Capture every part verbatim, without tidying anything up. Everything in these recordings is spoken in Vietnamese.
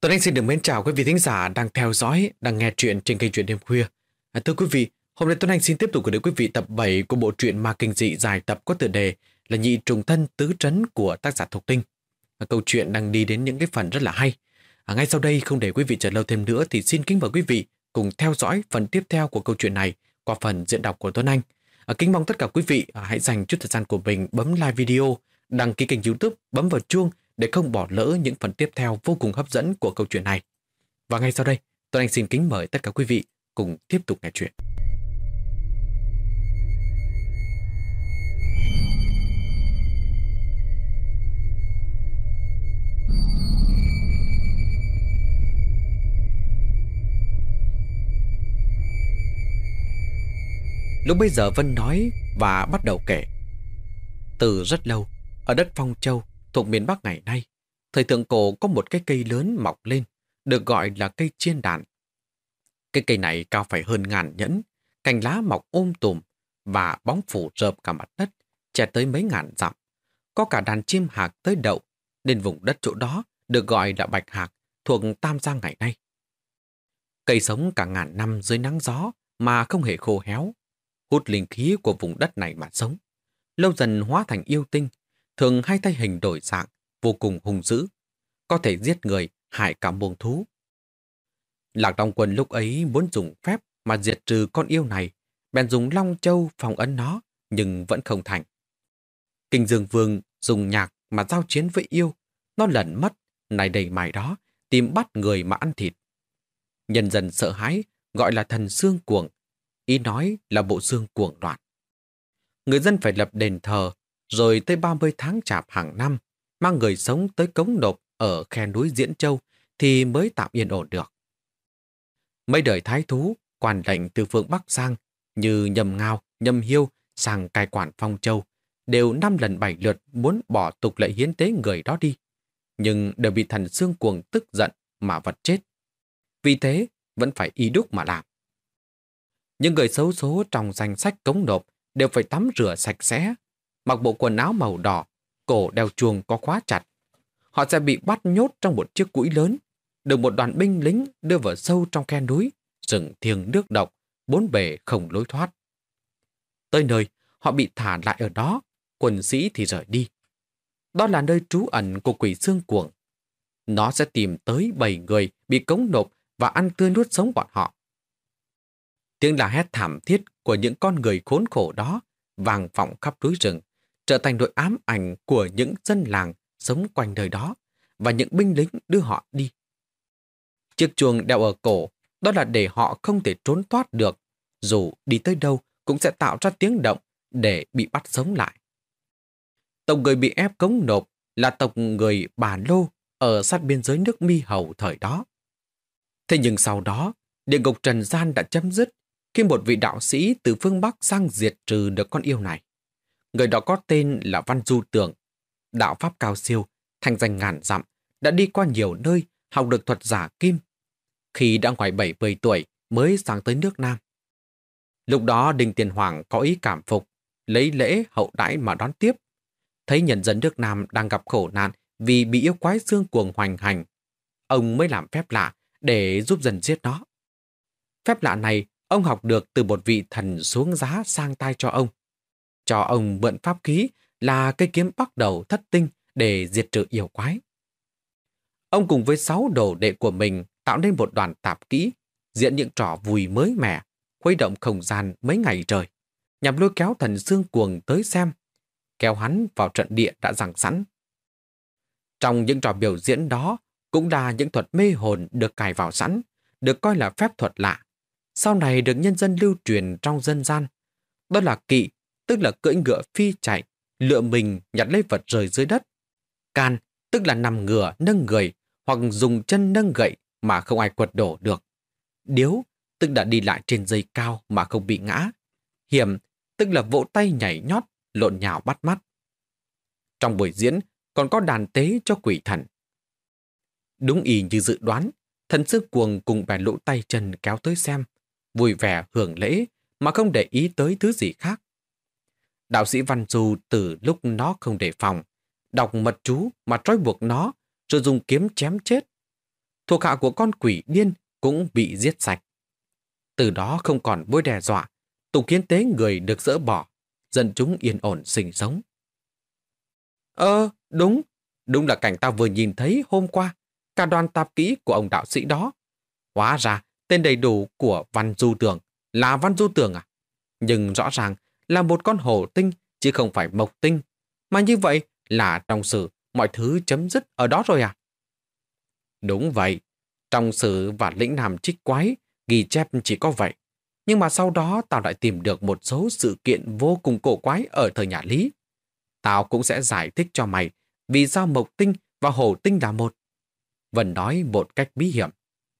Tuấn Anh xin được mến chào quý vị thính giả đang theo dõi, đang nghe truyện trên kênh Truyện Đêm Khuya. À, thưa quý vị, hôm nay Tuấn Anh xin tiếp tục gửi đến quý vị tập bảy của bộ truyện ma kinh dị dài tập có tựa đề là Nhị Trùng Thân Tứ Trấn của tác giả Thục Tinh. À, câu chuyện đang đi đến những cái phần rất là hay. À, ngay sau đây không để quý vị chờ lâu thêm nữa thì xin kính mời quý vị cùng theo dõi phần tiếp theo của câu chuyện này qua phần diễn đọc của Tuấn Anh. À, kính mong tất cả quý vị à, hãy dành chút thời gian của mình bấm like video, đăng ký kênh YouTube, bấm vào chuông để không bỏ lỡ những phần tiếp theo vô cùng hấp dẫn của câu chuyện này. Và ngay sau đây, Tuấn Anh xin kính mời tất cả quý vị cùng tiếp tục nghe chuyện. Lúc bây giờ Vân nói và bắt đầu kể. Từ rất lâu, ở đất Phong Châu thuộc miền Bắc ngày nay, thời thượng cổ có một cái cây lớn mọc lên, được gọi là cây chiên đàn. Cái cây này cao phải hơn ngàn nhẫn, cành lá mọc um tùm và bóng phủ rợp cả mặt đất, che tới mấy ngàn dặm. Có cả đàn chim hạc tới đậu, nên vùng đất chỗ đó được gọi là Bạch Hạc, thuộc Tam Giang ngày nay. Cây sống cả ngàn năm dưới nắng gió mà không hề khô héo, hút linh khí của vùng đất này mà sống. Lâu dần hóa thành yêu tinh, thường hay thay hình đổi dạng, vô cùng hung dữ, có thể giết người, hại cả muông thú. Lạc Long Quân lúc ấy muốn dùng phép mà diệt trừ con yêu này, bèn dùng Long Châu phòng ấn nó, nhưng vẫn không thành. Kinh Dương Vương dùng nhạc mà giao chiến với yêu, nó lẩn mất, này đầy mày đó, tìm bắt người mà ăn thịt. Nhân dân sợ hãi, gọi là thần xương cuồng, ý nói là bộ xương cuồng loạn. Người dân phải lập đền thờ, rồi tới ba mươi tháng chạp hàng năm, mang người sống tới cống nộp ở khe núi Diễn Châu thì mới tạm yên ổn được. Mấy đời thái thú, quan lệnh từ phương Bắc sang, như Nhâm Ngao, Nhâm Hiêu sang cai quản Phong Châu, đều năm lần bảy lượt muốn bỏ tục lệ hiến tế người đó đi, nhưng đều bị thần xương cuồng tức giận mà vật chết. Vì thế, vẫn phải y đúc mà làm. Những người xấu số trong danh sách cống nộp đều phải tắm rửa sạch sẽ, mặc bộ quần áo màu đỏ, cổ đeo chuông có khóa chặt. Họ sẽ bị bắt nhốt trong một chiếc cũi lớn, được một đoàn binh lính đưa vào sâu trong khe núi, rừng thiêng nước độc, bốn bề không lối thoát. Tới nơi, họ bị thả lại ở đó, quân sĩ thì rời đi. Đó là nơi trú ẩn của quỷ xương cuồng. Nó sẽ tìm tới bảy người bị cống nộp và ăn tươi nuốt sống bọn họ. Tiếng la hét thảm thiết của những con người khốn khổ đó vang vọng khắp núi rừng, trở thành nỗi ám ảnh của những dân làng sống quanh nơi đó và những binh lính đưa họ đi. Chiếc chuông đeo ở cổ, đó là để họ không thể trốn thoát được, dù đi tới đâu cũng sẽ tạo ra tiếng động để bị bắt sống lại. Tộc người bị ép cống nộp là tộc người Bà Lô ở sát biên giới nước Mi Hầu thời đó. Thế nhưng sau đó, địa ngục trần gian đã chấm dứt khi một vị đạo sĩ từ phương Bắc sang diệt trừ được con yêu này. Người đó có tên là Văn Du Tường, đạo pháp cao siêu, thành danh ngàn dặm, đã đi qua nhiều nơi học được thuật giả kim. Khi đã ngoài bảy mươi tuổi mới sang tới nước Nam. Lúc đó Đinh Tiên Hoàng có ý cảm phục, lấy lễ hậu đãi mà đón tiếp. Thấy nhân dân nước Nam đang gặp khổ nạn vì bị yêu quái xương cuồng hoành hành, ông mới làm phép lạ để giúp dân giết nó. Phép lạ này ông học được từ một vị thần xuống giá sang tay cho ông. Cho ông mượn pháp khí là cây kiếm bắc đầu thất tinh để diệt trừ yêu quái. Ông cùng với sáu đồ đệ của mình tạo nên một đoàn tạp kỹ, diễn những trò vui mới mẻ, khuấy động không gian mấy ngày trời, nhằm lôi kéo thần xương cuồng tới xem, kéo hắn vào trận địa đã giằng sẵn. Trong những trò biểu diễn đó cũng là những thuật mê hồn được cài vào sẵn, được coi là phép thuật lạ, sau này được nhân dân lưu truyền trong dân gian. Đó là kỵ, tức là cưỡi ngựa phi chạy, lựa mình nhặt lấy vật rơi dưới đất. Can, tức là nằm ngửa nâng người, hoặc dùng chân nâng gậy mà không ai quật đổ được. Điếu, tức là đi lại trên dây cao mà không bị ngã. Hiểm, tức là vỗ tay nhảy nhót, lộn nhào bắt mắt. Trong buổi diễn còn có đàn tế cho quỷ thần. Đúng y như dự đoán, thần sư cuồng cùng bè lũ tay chân kéo tới xem, vui vẻ hưởng lễ mà không để ý tới thứ gì khác. Đạo sĩ Văn Du từ lúc nó không đề phòng, đọc mật chú mà trói buộc nó, rồi dùng kiếm chém chết. thuộc hạ của con quỷ điên cũng bị giết sạch. Từ đó không còn mối đe dọa, tục hiến tế người được dỡ bỏ, dân chúng yên ổn sinh sống. Ờ, đúng, đúng là cảnh ta vừa nhìn thấy hôm qua, cả đoàn tạp kỹ của ông đạo sĩ đó. Hóa ra, tên đầy đủ của Văn Du Tường là Văn Du Tường à? Nhưng rõ ràng là một con hổ tinh chứ không phải mộc tinh. Mà như vậy là trong sử mọi thứ chấm dứt ở đó rồi à? Đúng vậy, trong sử và lĩnh nam trích quái ghi chép chỉ có vậy. Nhưng mà sau đó tao lại tìm được một số sự kiện vô cùng cổ quái ở thời nhà Lý. Tao cũng sẽ giải thích cho mày vì sao mộc tinh và hổ tinh là một. Vân nói một cách bí hiểm.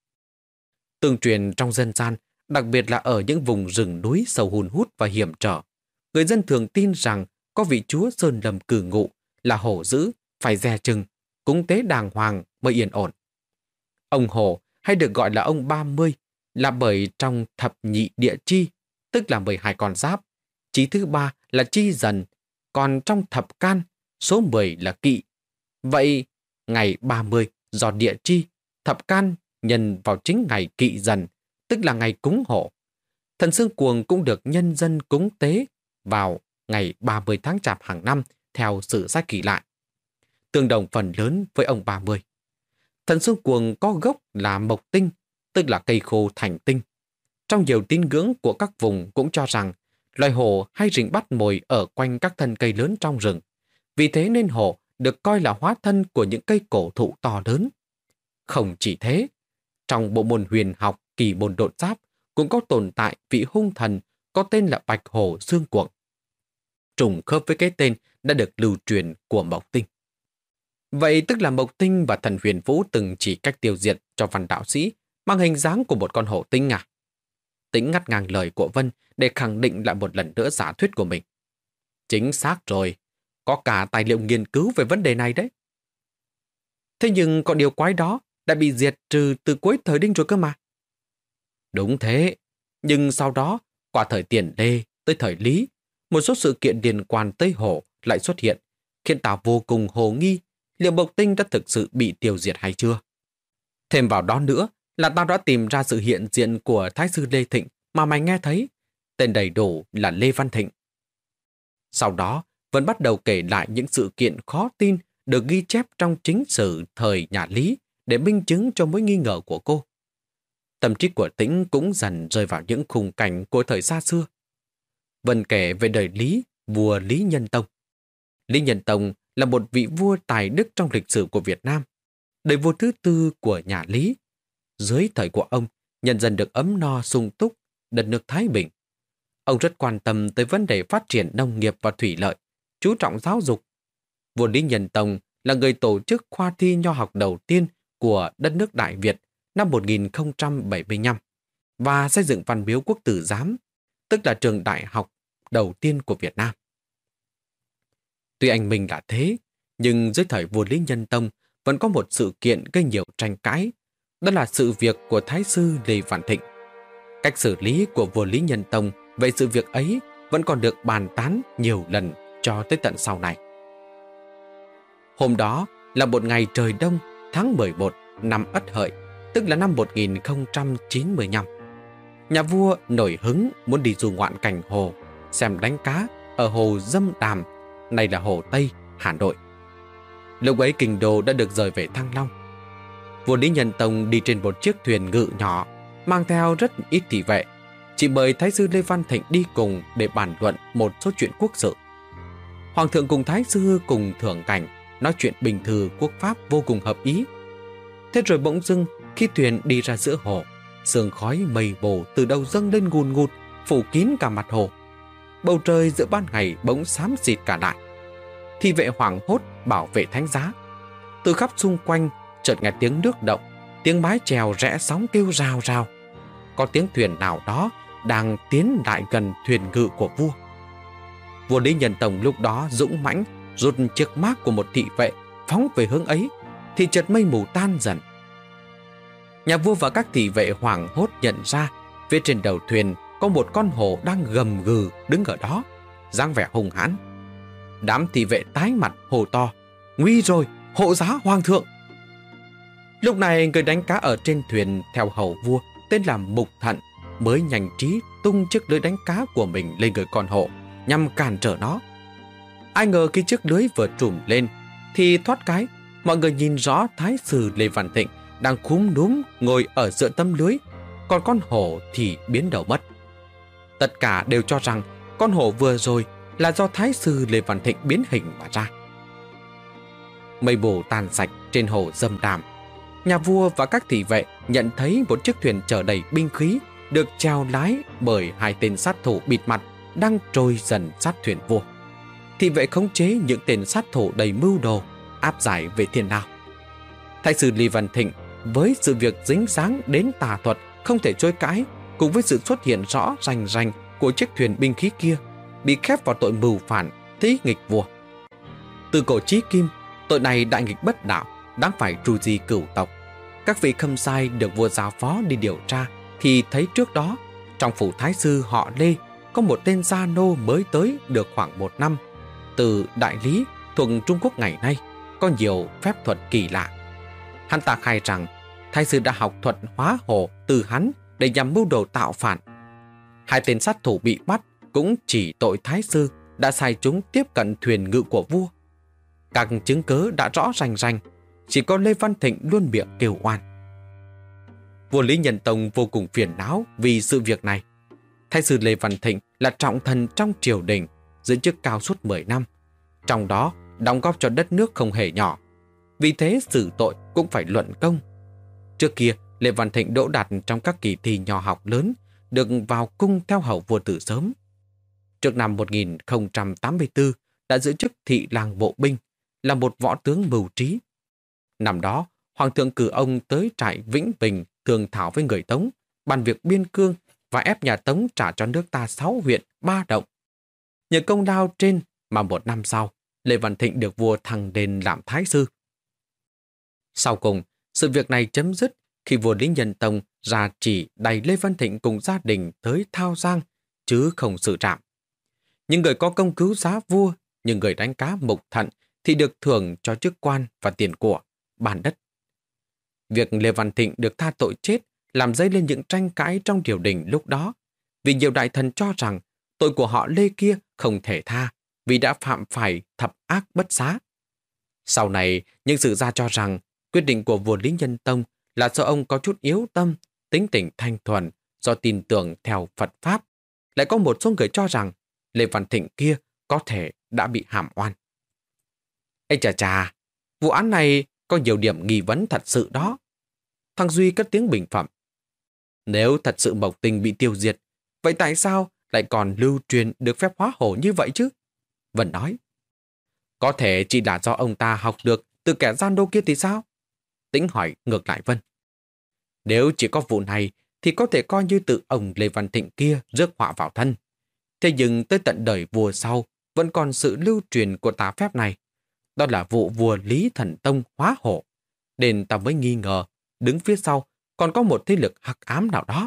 Tương truyền trong dân gian, đặc biệt là ở những vùng rừng núi sâu hun hút và hiểm trở, người dân thường tin rằng có vị chúa sơn lâm cử ngụ là hổ dữ, phải dè chừng, cúng tế đàng hoàng mới yên ổn. Ông hổ hay được gọi là ông ba mươi là bởi trong thập nhị địa chi, tức là mười hai con giáp, chí thứ ba là chi dần, còn trong thập can, số mười là kỵ. Vậy, ngày ba mươi do địa chi, thập can nhân vào chính ngày kỵ dần, tức là ngày cúng hổ. Thần Xương Cuồng cũng được nhân dân cúng tế vào ngày ba mươi tháng Chạp hàng năm theo sử sách ghi lại, tương đồng phần lớn với ông ba mươi. Thần Xương Cuồng có gốc là mộc tinh, tức là cây khô thành tinh. Trong nhiều tín ngưỡng của các vùng cũng cho rằng loài hổ hay rình bắt mồi ở quanh các thân cây lớn trong rừng. Vì thế nên hổ được coi là hóa thân của những cây cổ thụ to lớn. Không chỉ thế, trong bộ môn huyền học kỳ môn độn giáp cũng có tồn tại vị hung thần có tên là Bạch Hổ Xương Cuồng, trùng khớp với cái tên đã được lưu truyền của Mộc Tinh. Vậy tức là Mộc Tinh và thần Huyền Vũ từng chỉ cách tiêu diệt cho Văn đạo sĩ mang hình dáng của một con hổ tinh à? Tĩnh ngắt ngang lời của Vân để khẳng định lại một lần nữa giả thuyết của mình. Chính xác rồi, có cả tài liệu nghiên cứu về vấn đề này đấy. Thế nhưng con điều quái đó đã bị diệt trừ từ cuối thời Đinh rồi cơ mà. Đúng thế, nhưng sau đó, qua thời Tiền Lê tới thời Lý, một số sự kiện liên quan tới hổ lại xuất hiện, khiến ta vô cùng hồ nghi liệu Mộc Tinh đã thực sự bị tiêu diệt hay chưa. Thêm vào đó nữa là tao đã tìm ra sự hiện diện của Thái sư Lê Thịnh mà mày nghe thấy, tên đầy đủ là Lê Văn Thịnh. Sau đó, vẫn bắt đầu kể lại những sự kiện khó tin được ghi chép trong chính sử thời nhà Lý để minh chứng cho mối nghi ngờ của cô. Tâm trí của Tĩnh cũng dần rơi vào những khung cảnh của thời xa xưa. Vân kể về đời Lý, vua Lý Nhân Tông. Lý Nhân Tông là một vị vua tài đức trong lịch sử của Việt Nam, đời vua thứ tư của nhà Lý. Dưới thời của ông, nhân dân được ấm no sung túc, đất nước thái bình. Ông rất quan tâm tới vấn đề phát triển nông nghiệp và thủy lợi, chú trọng giáo dục. Vua Lý Nhân Tông là người tổ chức khoa thi nho học đầu tiên của đất nước Đại Việt năm một nghìn không trăm bảy mươi lăm và xây dựng Văn Miếu Quốc Tử Giám, tức là trường đại học đầu tiên của Việt Nam. Tuy anh minh là thế, nhưng dưới thời vua Lý Nhân Tông vẫn có một sự kiện gây nhiều tranh cãi, đó là sự việc của Thái sư Lê Văn Thịnh. Cách xử lý của vua Lý Nhân Tông về sự việc ấy vẫn còn được bàn tán nhiều lần cho tới tận sau này. Hôm đó là một ngày trời đông tháng mười một năm Ất Hợi, tức là năm một nghìn không trăm chín mươi lăm. Nhà vua nổi hứng muốn đi du ngoạn cảnh hồ, xem đánh cá ở hồ Dâm Đàm, này là hồ Tây, Hà Nội. Lúc ấy kinh đô đã được rời về Thăng Long. Vua Lý Nhân Tông đi trên một chiếc thuyền ngự nhỏ, mang theo rất ít thị vệ, chỉ mời Thái sư Lê Văn Thịnh đi cùng để bàn luận một số chuyện quốc sự. Hoàng thượng cùng Thái sư cùng thưởng cảnh, nói chuyện bình thư quốc pháp vô cùng hợp ý. Thế rồi bỗng dưng, khi thuyền đi ra giữa hồ, sương khói mây bồ từ đầu dâng lên ngùn ngụt, phủ kín cả mặt hồ. Bầu trời giữa ban ngày bỗng xám xịt cả lại. Thị vệ hoảng hốt bảo vệ thánh giá. Từ khắp xung quanh chợt nghe tiếng nước động, tiếng mái chèo rẽ sóng kêu rào rào. Có tiếng thuyền nào đó đang tiến lại gần thuyền ngự của vua. Vua Lý Nhân Tông lúc đó dũng mãnh rút chiếc mác của một thị vệ phóng về hướng ấy, thì chợt mây mù tan dần. Nhà vua và các thị vệ hoảng hốt nhận ra phía trên đầu thuyền có một con hổ đang gầm gừ đứng ở đó, dáng vẻ hung hãn. Đám thị vệ tái mặt hô to: "Nguy rồi, hộ giá hoàng thượng!" Lúc này người đánh cá ở trên thuyền theo hầu vua tên là Mục Thận mới nhanh trí tung chiếc lưới đánh cá của mình lên người con hổ nhằm cản trở nó. Ai ngờ khi chiếc lưới vừa trùm lên thì thoát cái, mọi người nhìn rõ Thái sư Lê Văn Thịnh đang cúm núm ngồi ở giữa tấm lưới, còn con hổ thì biến đầu mất. Tất cả đều cho rằng con hổ vừa rồi là do Thái sư Lê Văn Thịnh biến hình mà ra. Mây mù tàn sạch trên hồ Dâm Đàm. Nhà vua và các thị vệ nhận thấy một chiếc thuyền chở đầy binh khí được chèo lái bởi hai tên sát thủ bịt mặt đang trôi dần sát thuyền vua. Thị vệ khống chế những tên sát thủ đầy mưu đồ, áp giải về thiên lao. Thái sư Lê Văn Thịnh với sự việc dính dáng đến tà thuật không thể chối cãi, cùng với sự xuất hiện rõ rành rành của chiếc thuyền binh khí kia, bị khép vào tội mưu phản, thí nghịch vua. Từ cổ chí kim, tội này đại nghịch bất đạo, đáng phải tru di cửu tộc. Các vị khâm sai được vua giao phó đi điều tra thì thấy trước đó trong phủ thái sư họ Lê có một tên gia nô mới tới được khoảng một năm, từ Đại Lý thuộc Trung Quốc ngày nay, có nhiều phép thuật kỳ lạ. Hắn ta khai rằng thái sư đã học thuật hóa hổ từ hắn để nhằm mưu đồ tạo phản. Hai tên sát thủ bị bắt cũng chỉ tội thái sư đã sai chúng tiếp cận thuyền ngự của vua. Các chứng cớ đã rõ rành rành, chỉ có Lê Văn Thịnh luôn miệng kêu oan. Vua Lý Nhân Tông vô cùng phiền não vì sự việc này. Thái sư Lê Văn Thịnh là trọng thần trong triều đình, giữ chức cao suốt mười năm, trong đó đóng góp cho đất nước không hề nhỏ. Vì thế xử tội cũng phải luận công. Trước kia, Lê Văn Thịnh đỗ đạt trong các kỳ thi nho học lớn, được vào cung theo hầu vua từ sớm. Trước năm một nghìn không trăm tám mươi tư, đã giữ chức thị lang bộ binh, là một võ tướng mưu trí. Năm đó, Hoàng thượng cử ông tới trại Vĩnh Bình thương thảo với người Tống, bàn việc biên cương và ép nhà Tống trả cho nước ta sáu huyện, ba động. Nhờ công lao trên mà một năm sau, Lê Văn Thịnh được vua thăng lên làm thái sư. Sau cùng, sự việc này chấm dứt khi vua Lý Nhân Tông ra chỉ đày Lê Văn Thịnh cùng gia đình tới Thao Giang, chứ không xử trảm. Những người có công cứu giá vua, những người đánh cá Mục Thận thì được thưởng cho chức quan và tiền của, bàn đất. Việc Lê Văn Thịnh được tha tội chết làm dấy lên những tranh cãi trong triều đình lúc đó, vì nhiều đại thần cho rằng tội của họ Lê kia không thể tha vì đã phạm phải thập ác bất xá. Sau này, những sử gia cho rằng quyết định của vua Lý Nhân Tông là do ông có chút yếu tâm, tính tình thanh thuần, do tin tưởng theo Phật Pháp. Lại có một số người cho rằng Lê Văn Thịnh kia có thể đã bị hàm oan. Ê chà chà, vụ án này có nhiều điểm nghi vấn thật sự đó. Thằng Duy cất tiếng bình phẩm. Nếu thật sự Mộc Tinh bị tiêu diệt, vậy tại sao lại còn lưu truyền được phép hóa hổ như vậy chứ? Vân nói. Có thể chỉ là do ông ta học được từ kẻ gian đô kia thì sao? Tĩnh hỏi ngược lại Vân. Nếu chỉ có vụ này thì có thể coi như tự ông Lê Văn Thịnh kia rước họa vào thân. Thế nhưng tới tận đời vua sau vẫn còn sự lưu truyền của tà phép này. Đó là vụ vua Lý Thần Tông hóa hổ. Nên ta mới nghi ngờ đứng phía sau còn có một thế lực hắc ám nào đó.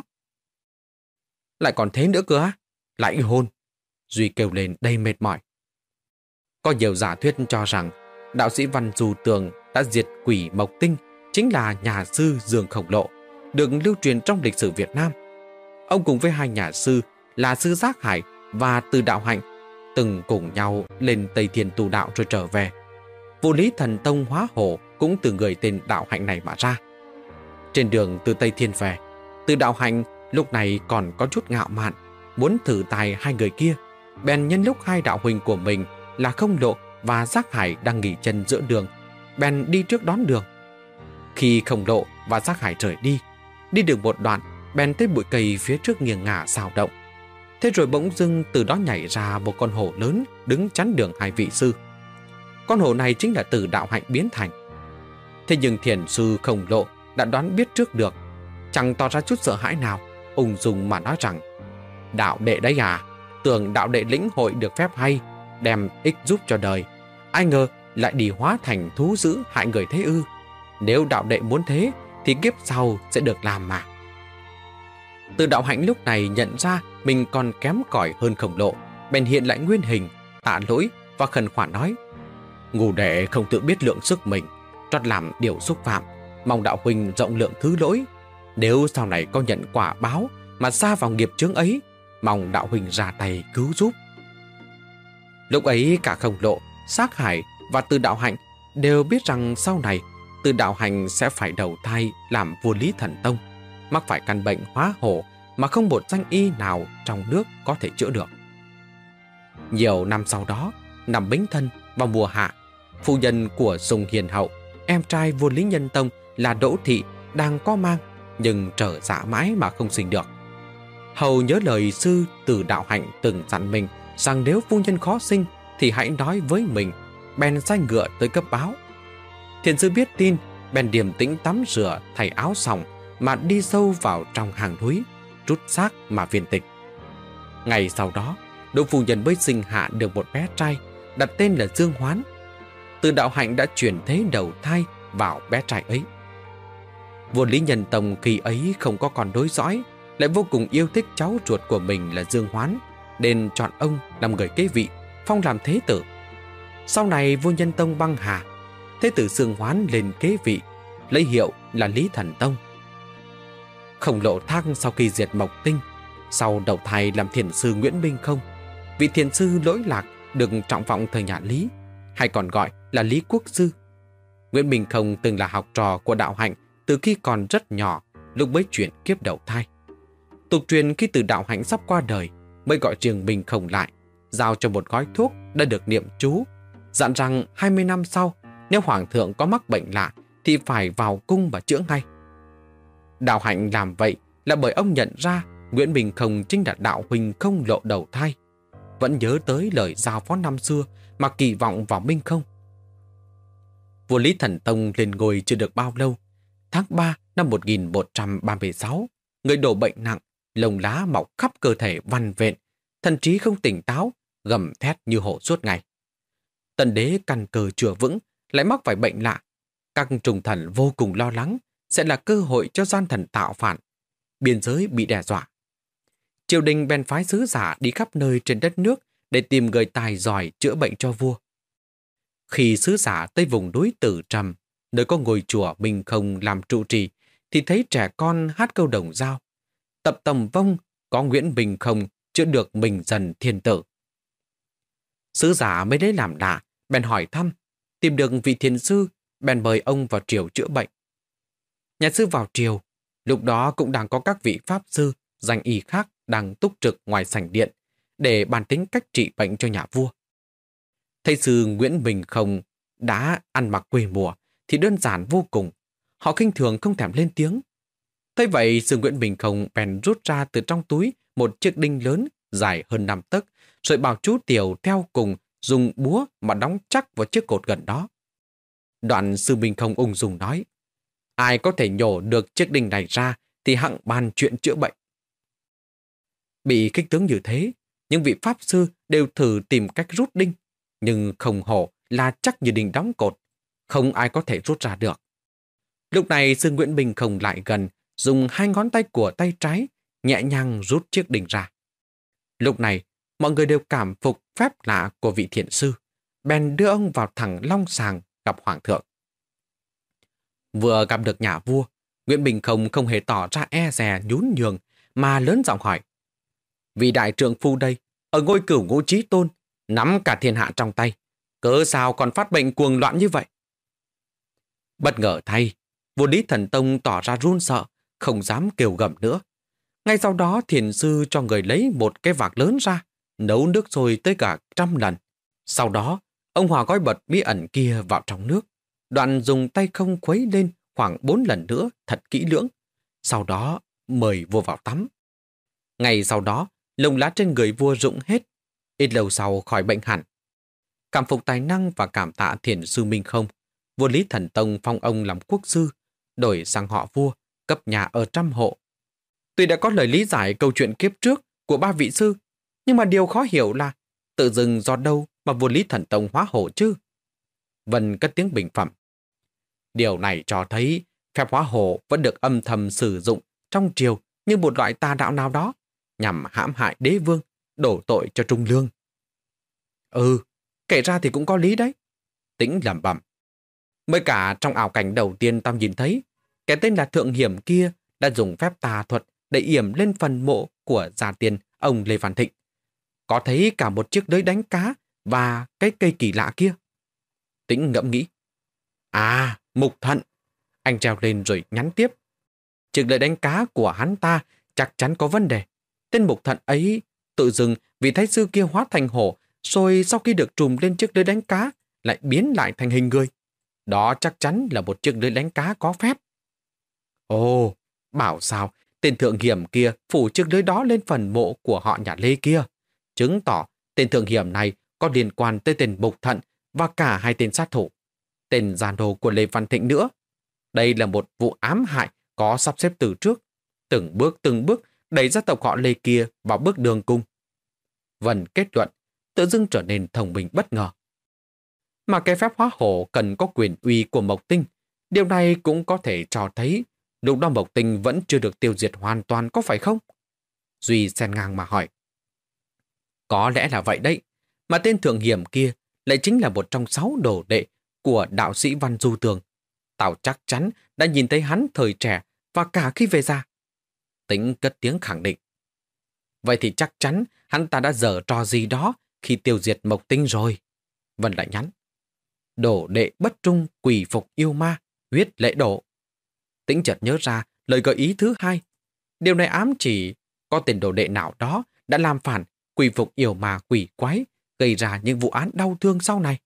Lại còn thế nữa cơ á? Lại hôn. Duy kêu lên đầy mệt mỏi. Có nhiều giả thuyết cho rằng đạo sĩ Văn Du Tường đã diệt quỷ Mộc Tinh chính là nhà sư Dương Khổng Lộ, được lưu truyền trong lịch sử Việt Nam. Ông cùng với hai nhà sư là sư Giác Hải và Từ Đạo Hạnh từng cùng nhau lên Tây Thiên tu đạo rồi trở về. Vụ Lý Thần Tông hóa hổ cũng từ người tên Đạo Hạnh này mà ra. Trên đường từ Tây Thiên về, Từ Đạo Hạnh lúc này còn có chút ngạo mạn, muốn thử tài hai người kia, bèn nhân lúc hai đạo huynh của mình là Không Lộ và Giác Hải đang nghỉ chân giữa đường, bèn đi trước đón đường. Khi Không Lộ và Giác Hải rời đi, đi được một đoạn, bèn thấy bụi cây phía trước nghiêng ngả xào động. Thế rồi bỗng dưng từ đó nhảy ra một con hổ lớn đứng chắn đường hai vị sư. Con hổ này chính là Từ Đạo Hạnh biến thành. Thế nhưng thiền sư Không Lộ đã đoán biết trước được, chẳng tỏ ra chút sợ hãi nào, ung dung mà nói rằng: đạo đệ đấy à, tưởng đạo đệ lĩnh hội được phép hay, đem ích giúp cho đời, ai ngờ lại đi hóa thành thú dữ hại người thế ư? Nếu đạo đệ muốn thế thì kiếp sau sẽ được làm mà. Từ Đạo Hạnh lúc này nhận ra mình còn kém cỏi hơn Khổng Lộ, bèn hiện lại nguyên hình, tạ lỗi và khẩn khoản nói: Ngũ đệ không tự biết lượng sức mình, trót làm điều xúc phạm, Mong đạo huynh rộng lượng thứ lỗi. Nếu sau này có nhận quả báo mà sa vào nghiệp chướng ấy, mong đạo huynh ra tay cứu giúp. Lúc ấy cả Không Lộ, Sát Hải và Từ Đạo Hạnh đều biết rằng sau này Từ Đạo Hạnh sẽ phải đầu thai làm vua Lý Thần Tông, mắc phải căn bệnh hóa hổ mà không một danh y nào trong nước có thể chữa được. Nhiều năm sau đó, năm Bính Thân vào mùa hạ, phu nhân của Sùng Hiền Hậu, em trai vua Lý Nhân Tông là Đỗ Thị đang có mang, nhưng trở dạ mãi mà không sinh được. Hầu nhớ lời sư Từ Đạo Hạnh từng dặn mình rằng nếu phu nhân khó sinh thì hãy nói với mình, bèn sai ngựa tới cấp báo. Thiền sư biết tin, bèn điềm tĩnh tắm rửa thay áo sòng mà đi sâu vào trong hang núi, rút xác mà viên tịch. Ngày sau đó, Đỗ phu nhân mới sinh hạ được một bé trai, đặt tên là Dương Hoán. Từ Đạo Hạnh đã chuyển thế đầu thai vào bé trai ấy. Vua Lý Nhân Tông khi ấy không có con nối dõi, lại vô cùng yêu thích cháu ruột của mình là Dương Hoán, nên chọn ông làm người kế vị, phong làm thế tử. Sau này vua Nhân Tông băng hà, thế tử Dương Hoán lên kế vị, lấy hiệu là Lý Thần Tông. Khổng Lộ Thác sau khi diệt Mộc Tinh, sau đầu thai làm thiền sư Nguyễn Minh Không. Vị thiền sư lỗi lạc được trọng vọng thời nhà Lý, hay còn gọi là Lý Quốc Sư. Nguyễn Minh Không từng là học trò của Đạo Hạnh từ khi còn rất nhỏ, lúc mới chuyển kiếp đầu thai. Tục truyền khi Từ Đạo Hạnh sắp qua đời, mới gọi riêng Minh Không lại, giao cho một gói thuốc đã được niệm chú, dặn rằng hai mươi năm sau, nếu hoàng thượng có mắc bệnh lạ thì phải vào cung và chữa ngay. Đạo Hạnh làm vậy là bởi ông nhận ra Nguyễn Minh Không chính là đạo huynh Không Lộ đầu thai, vẫn nhớ tới lời giao phó năm xưa mà kỳ vọng vào Minh Không. Vua Lý Thần Tông lên ngôi chưa được bao lâu, tháng ba năm một nghìn một trăm ba mươi sáu, người đổ bệnh nặng, lông lá mọc khắp cơ thể vằn vện, thần trí không tỉnh táo, gầm thét như hổ suốt ngày. Tần đế căn cơ chưa vững, lại mắc phải bệnh lạ. Các trùng thần vô cùng lo lắng sẽ là cơ hội cho gian thần tạo phản. Biên giới bị đe dọa. Triều đình bèn phái sứ giả đi khắp nơi trên đất nước để tìm người tài giỏi chữa bệnh cho vua. Khi sứ giả tới vùng núi Tử Trầm, nơi có ngôi chùa Minh Không làm trụ trì, thì thấy trẻ con hát câu đồng dao. Tập tầm vong có Nguyễn Minh Không chữa được mình dần thiên tử. Sứ giả mới đến làm lạ, bèn hỏi thăm, tìm được vị thiền sư, bèn mời ông vào triều chữa bệnh. Nhà sư vào triều, lúc đó cũng đang có các vị pháp sư, danh y khác đang túc trực ngoài sảnh điện để bàn tính cách trị bệnh cho nhà vua. Thầy sư Nguyễn Minh Không đã ăn mặc quê mùa thì đơn giản vô cùng, họ khinh thường không thèm lên tiếng. Thế vậy sư Nguyễn Minh Không bèn rút ra từ trong túi một chiếc đinh lớn dài hơn năm tấc, rồi bảo chú Tiểu theo cùng dùng búa mà đóng chắc vào chiếc cột gần đó. Đoạn sư Minh Không ung dung nói, ai có thể nhổ được chiếc đinh này ra thì hẵng bàn chuyện chữa bệnh. Bị kích tướng như thế, những vị pháp sư đều thử tìm cách rút đinh, nhưng không hổ là chắc như đinh đóng cột, không ai có thể rút ra được. Lúc này sư Nguyễn Minh Không lại gần, dùng hai ngón tay của tay trái nhẹ nhàng rút chiếc đinh ra. Lúc này, mọi người đều cảm phục phép lạ của vị thiền sư, bèn đưa ông vào thẳng long sàng gặp hoàng thượng. Vừa gặp được nhà vua, Nguyễn Minh Không không hề tỏ ra e dè nhún nhường, mà lớn giọng hỏi, vị đại trượng phu đây, ở ngôi cửu ngũ chí tôn, nắm cả thiên hạ trong tay, cớ sao còn phát bệnh cuồng loạn như vậy? Bất ngờ thay, vua Lý Thần Tông tỏ ra run sợ, không dám kêu gầm nữa. Ngay sau đó thiền sư cho người lấy một cái vạc lớn ra, nấu nước sôi tới cả trăm lần. Sau đó, ông hòa gói bật bí ẩn kia vào trong nước, đoạn dùng tay không khuấy lên khoảng bốn lần nữa thật kỹ lưỡng. Sau đó mời vua vào tắm. Ngày sau đó, lông lá trên người vua rụng hết, ít lâu sau khỏi bệnh hẳn. Cảm phục tài năng và cảm tạ thiền sư Minh Không, vua Lý Thần Tông phong ông làm quốc sư, đổi sang họ vua, cấp nhà ở trăm hộ. Tuy đã có lời lý giải câu chuyện kiếp trước của ba vị sư, nhưng mà điều khó hiểu là tự dưng do đâu mà vua Lý Thần Tông hóa hổ chứ? Vân cất tiếng bình phẩm. Điều này cho thấy phép hóa hổ vẫn được âm thầm sử dụng trong triều như một loại tà đạo nào đó, nhằm hãm hại đế vương, đổ tội cho Trung Lương. Ừ, kể ra thì cũng có lý đấy. Tĩnh lẩm bẩm. Mới cả trong ảo cảnh đầu tiên tao nhìn thấy, Kẻ tên là Thượng Hiểm kia đã dùng phép tà thuật để yểm lên phần mộ của gia tiên ông Lê Văn Thịnh. Có thấy cả một chiếc lưới đánh cá và cái cây kỳ lạ kia. Tĩnh ngẫm nghĩ. À, mục thận. Anh treo lên rồi nhắn tiếp. Chiếc lưới đánh cá của hắn ta chắc chắn có vấn đề. Tên mục thận ấy tự dưng vì thái sư kia hóa thành hổ, rồi sau khi được trùm lên chiếc lưới đánh cá lại biến lại thành hình người. Đó chắc chắn là một chiếc lưới đánh cá có phép. Ồ, bảo sao tên Thượng Hiểm kia phủ chiếc lưới đó lên phần mộ của họ nhà Lê kia, chứng tỏ tên Thượng Hiểm này có liên quan tới tên Mục Thận và cả hai tên sát thủ, tên giàn đồ của Lê Văn Thịnh nữa. Đây là một vụ ám hại có sắp xếp từ trước, từng bước từng bước đẩy gia tộc họ Lê kia vào bước đường cùng. Vân kết luận, tự dưng trở nên thông minh bất ngờ. Mà cái phép hóa hổ cần có quyền uy của Mộc Tinh, điều này cũng có thể cho thấy lúc đó Mộc Tinh vẫn chưa được tiêu diệt hoàn toàn, có phải không? Duy xen ngang mà hỏi. Có lẽ là vậy đấy, mà tên Thượng Hiểm kia lại chính là một trong sáu đồ đệ của đạo sĩ Văn Du Tường. Tao chắc chắn đã nhìn thấy hắn thời trẻ và cả khi về già. Tĩnh cất tiếng khẳng định. Vậy thì chắc chắn hắn ta đã giở trò gì đó khi tiêu diệt Mộc Tinh rồi. Vân lại nhắn. Đổ đệ bất trung quỷ phục yêu ma, huyết lệ đổ. Tĩnh chợt nhớ ra lời gợi ý thứ hai. Điều này ám chỉ có tên đồ đệ nào đó đã làm phản, quỷ phục yêu ma quỷ quái, gây ra những vụ án đau thương sau này.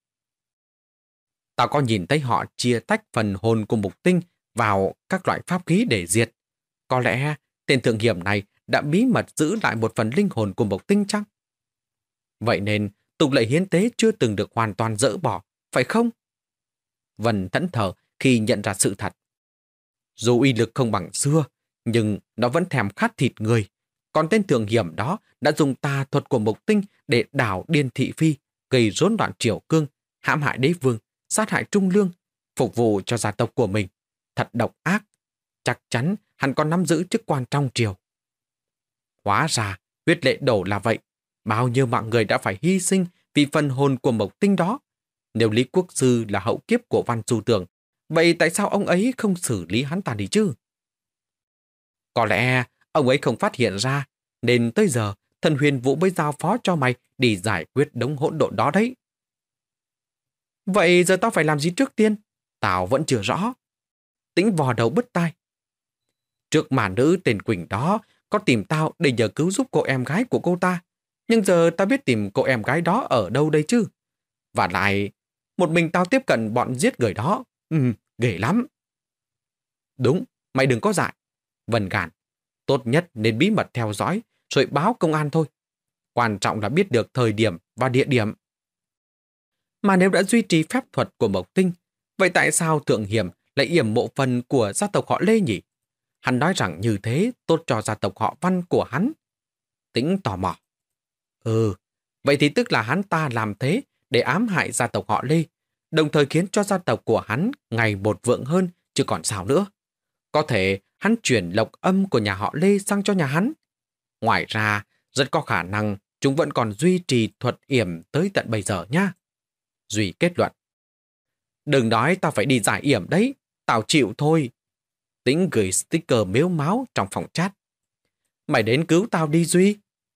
Tao có nhìn thấy họ chia tách phần hồn của Mục Tinh vào các loại pháp khí để diệt. Có lẽ tên Thượng Hiểm này đã bí mật giữ lại một phần linh hồn của Mộc Tinh chăng? Vậy nên tục lệ hiến tế chưa từng được hoàn toàn dỡ bỏ, phải không? Vân thẫn thờ khi nhận ra sự thật. Dù uy lực không bằng xưa, nhưng nó vẫn thèm khát thịt người. Còn tên Thượng Hiểm đó đã dùng tà thuật của Mộc Tinh để đảo điên thị phi, gây rối loạn triều cương, hãm hại đế vương, sát hại trung lương, phục vụ cho gia tộc của mình. Thật độc ác. Chắc chắn hắn còn nắm giữ chức quan trong triều. Hóa ra, huyết lệ đổ là vậy. Bao nhiêu mạng người đã phải hy sinh vì phần hồn của Mộc Tinh đó. Nếu Lý Quốc Sư là hậu kiếp của Văn Du Tường, vậy tại sao ông ấy không xử lý hắn ta đi chứ? Có lẽ ông ấy không phát hiện ra, nên tới giờ thần Huyền Vũ mới giao phó cho mày đi giải quyết đống hỗn độn đó đấy. Vậy giờ tao phải làm gì trước tiên? Tao vẫn chưa rõ. Tĩnh vò đầu bứt tai. Trước mà nữ tên Quỳnh đó có tìm tao để nhờ cứu giúp cô em gái của cô ta. Nhưng giờ tao biết tìm cô em gái đó ở đâu đây chứ? Và lại, một mình tao tiếp cận bọn giết người đó. Ừ, ghê lắm. Đúng, mày đừng có dại. Vân gàn. Tốt nhất nên bí mật theo dõi, rồi báo công an thôi. Quan trọng là biết được thời điểm và địa điểm. Mà nếu đã duy trì phép thuật của Mộc Tinh, vậy tại sao Thượng Hiểm lại yểm mộ phần của gia tộc họ Lê nhỉ? Hắn nói rằng như thế tốt cho gia tộc họ Văn của hắn. Tĩnh tò mò. Ừ, vậy thì tức là hắn ta làm thế để ám hại gia tộc họ Lê, đồng thời khiến cho gia tộc của hắn ngày một vượng hơn, chứ còn sao nữa. Có thể hắn chuyển lộc âm của nhà họ Lê sang cho nhà hắn. Ngoài ra, rất có khả năng chúng vẫn còn duy trì thuật yểm tới tận bây giờ nha. Duy kết luận. Đừng nói tao phải đi giải yểm đấy, tao chịu thôi. Tĩnh gửi sticker mếu máo trong phòng chat. Mày đến cứu tao đi Duy.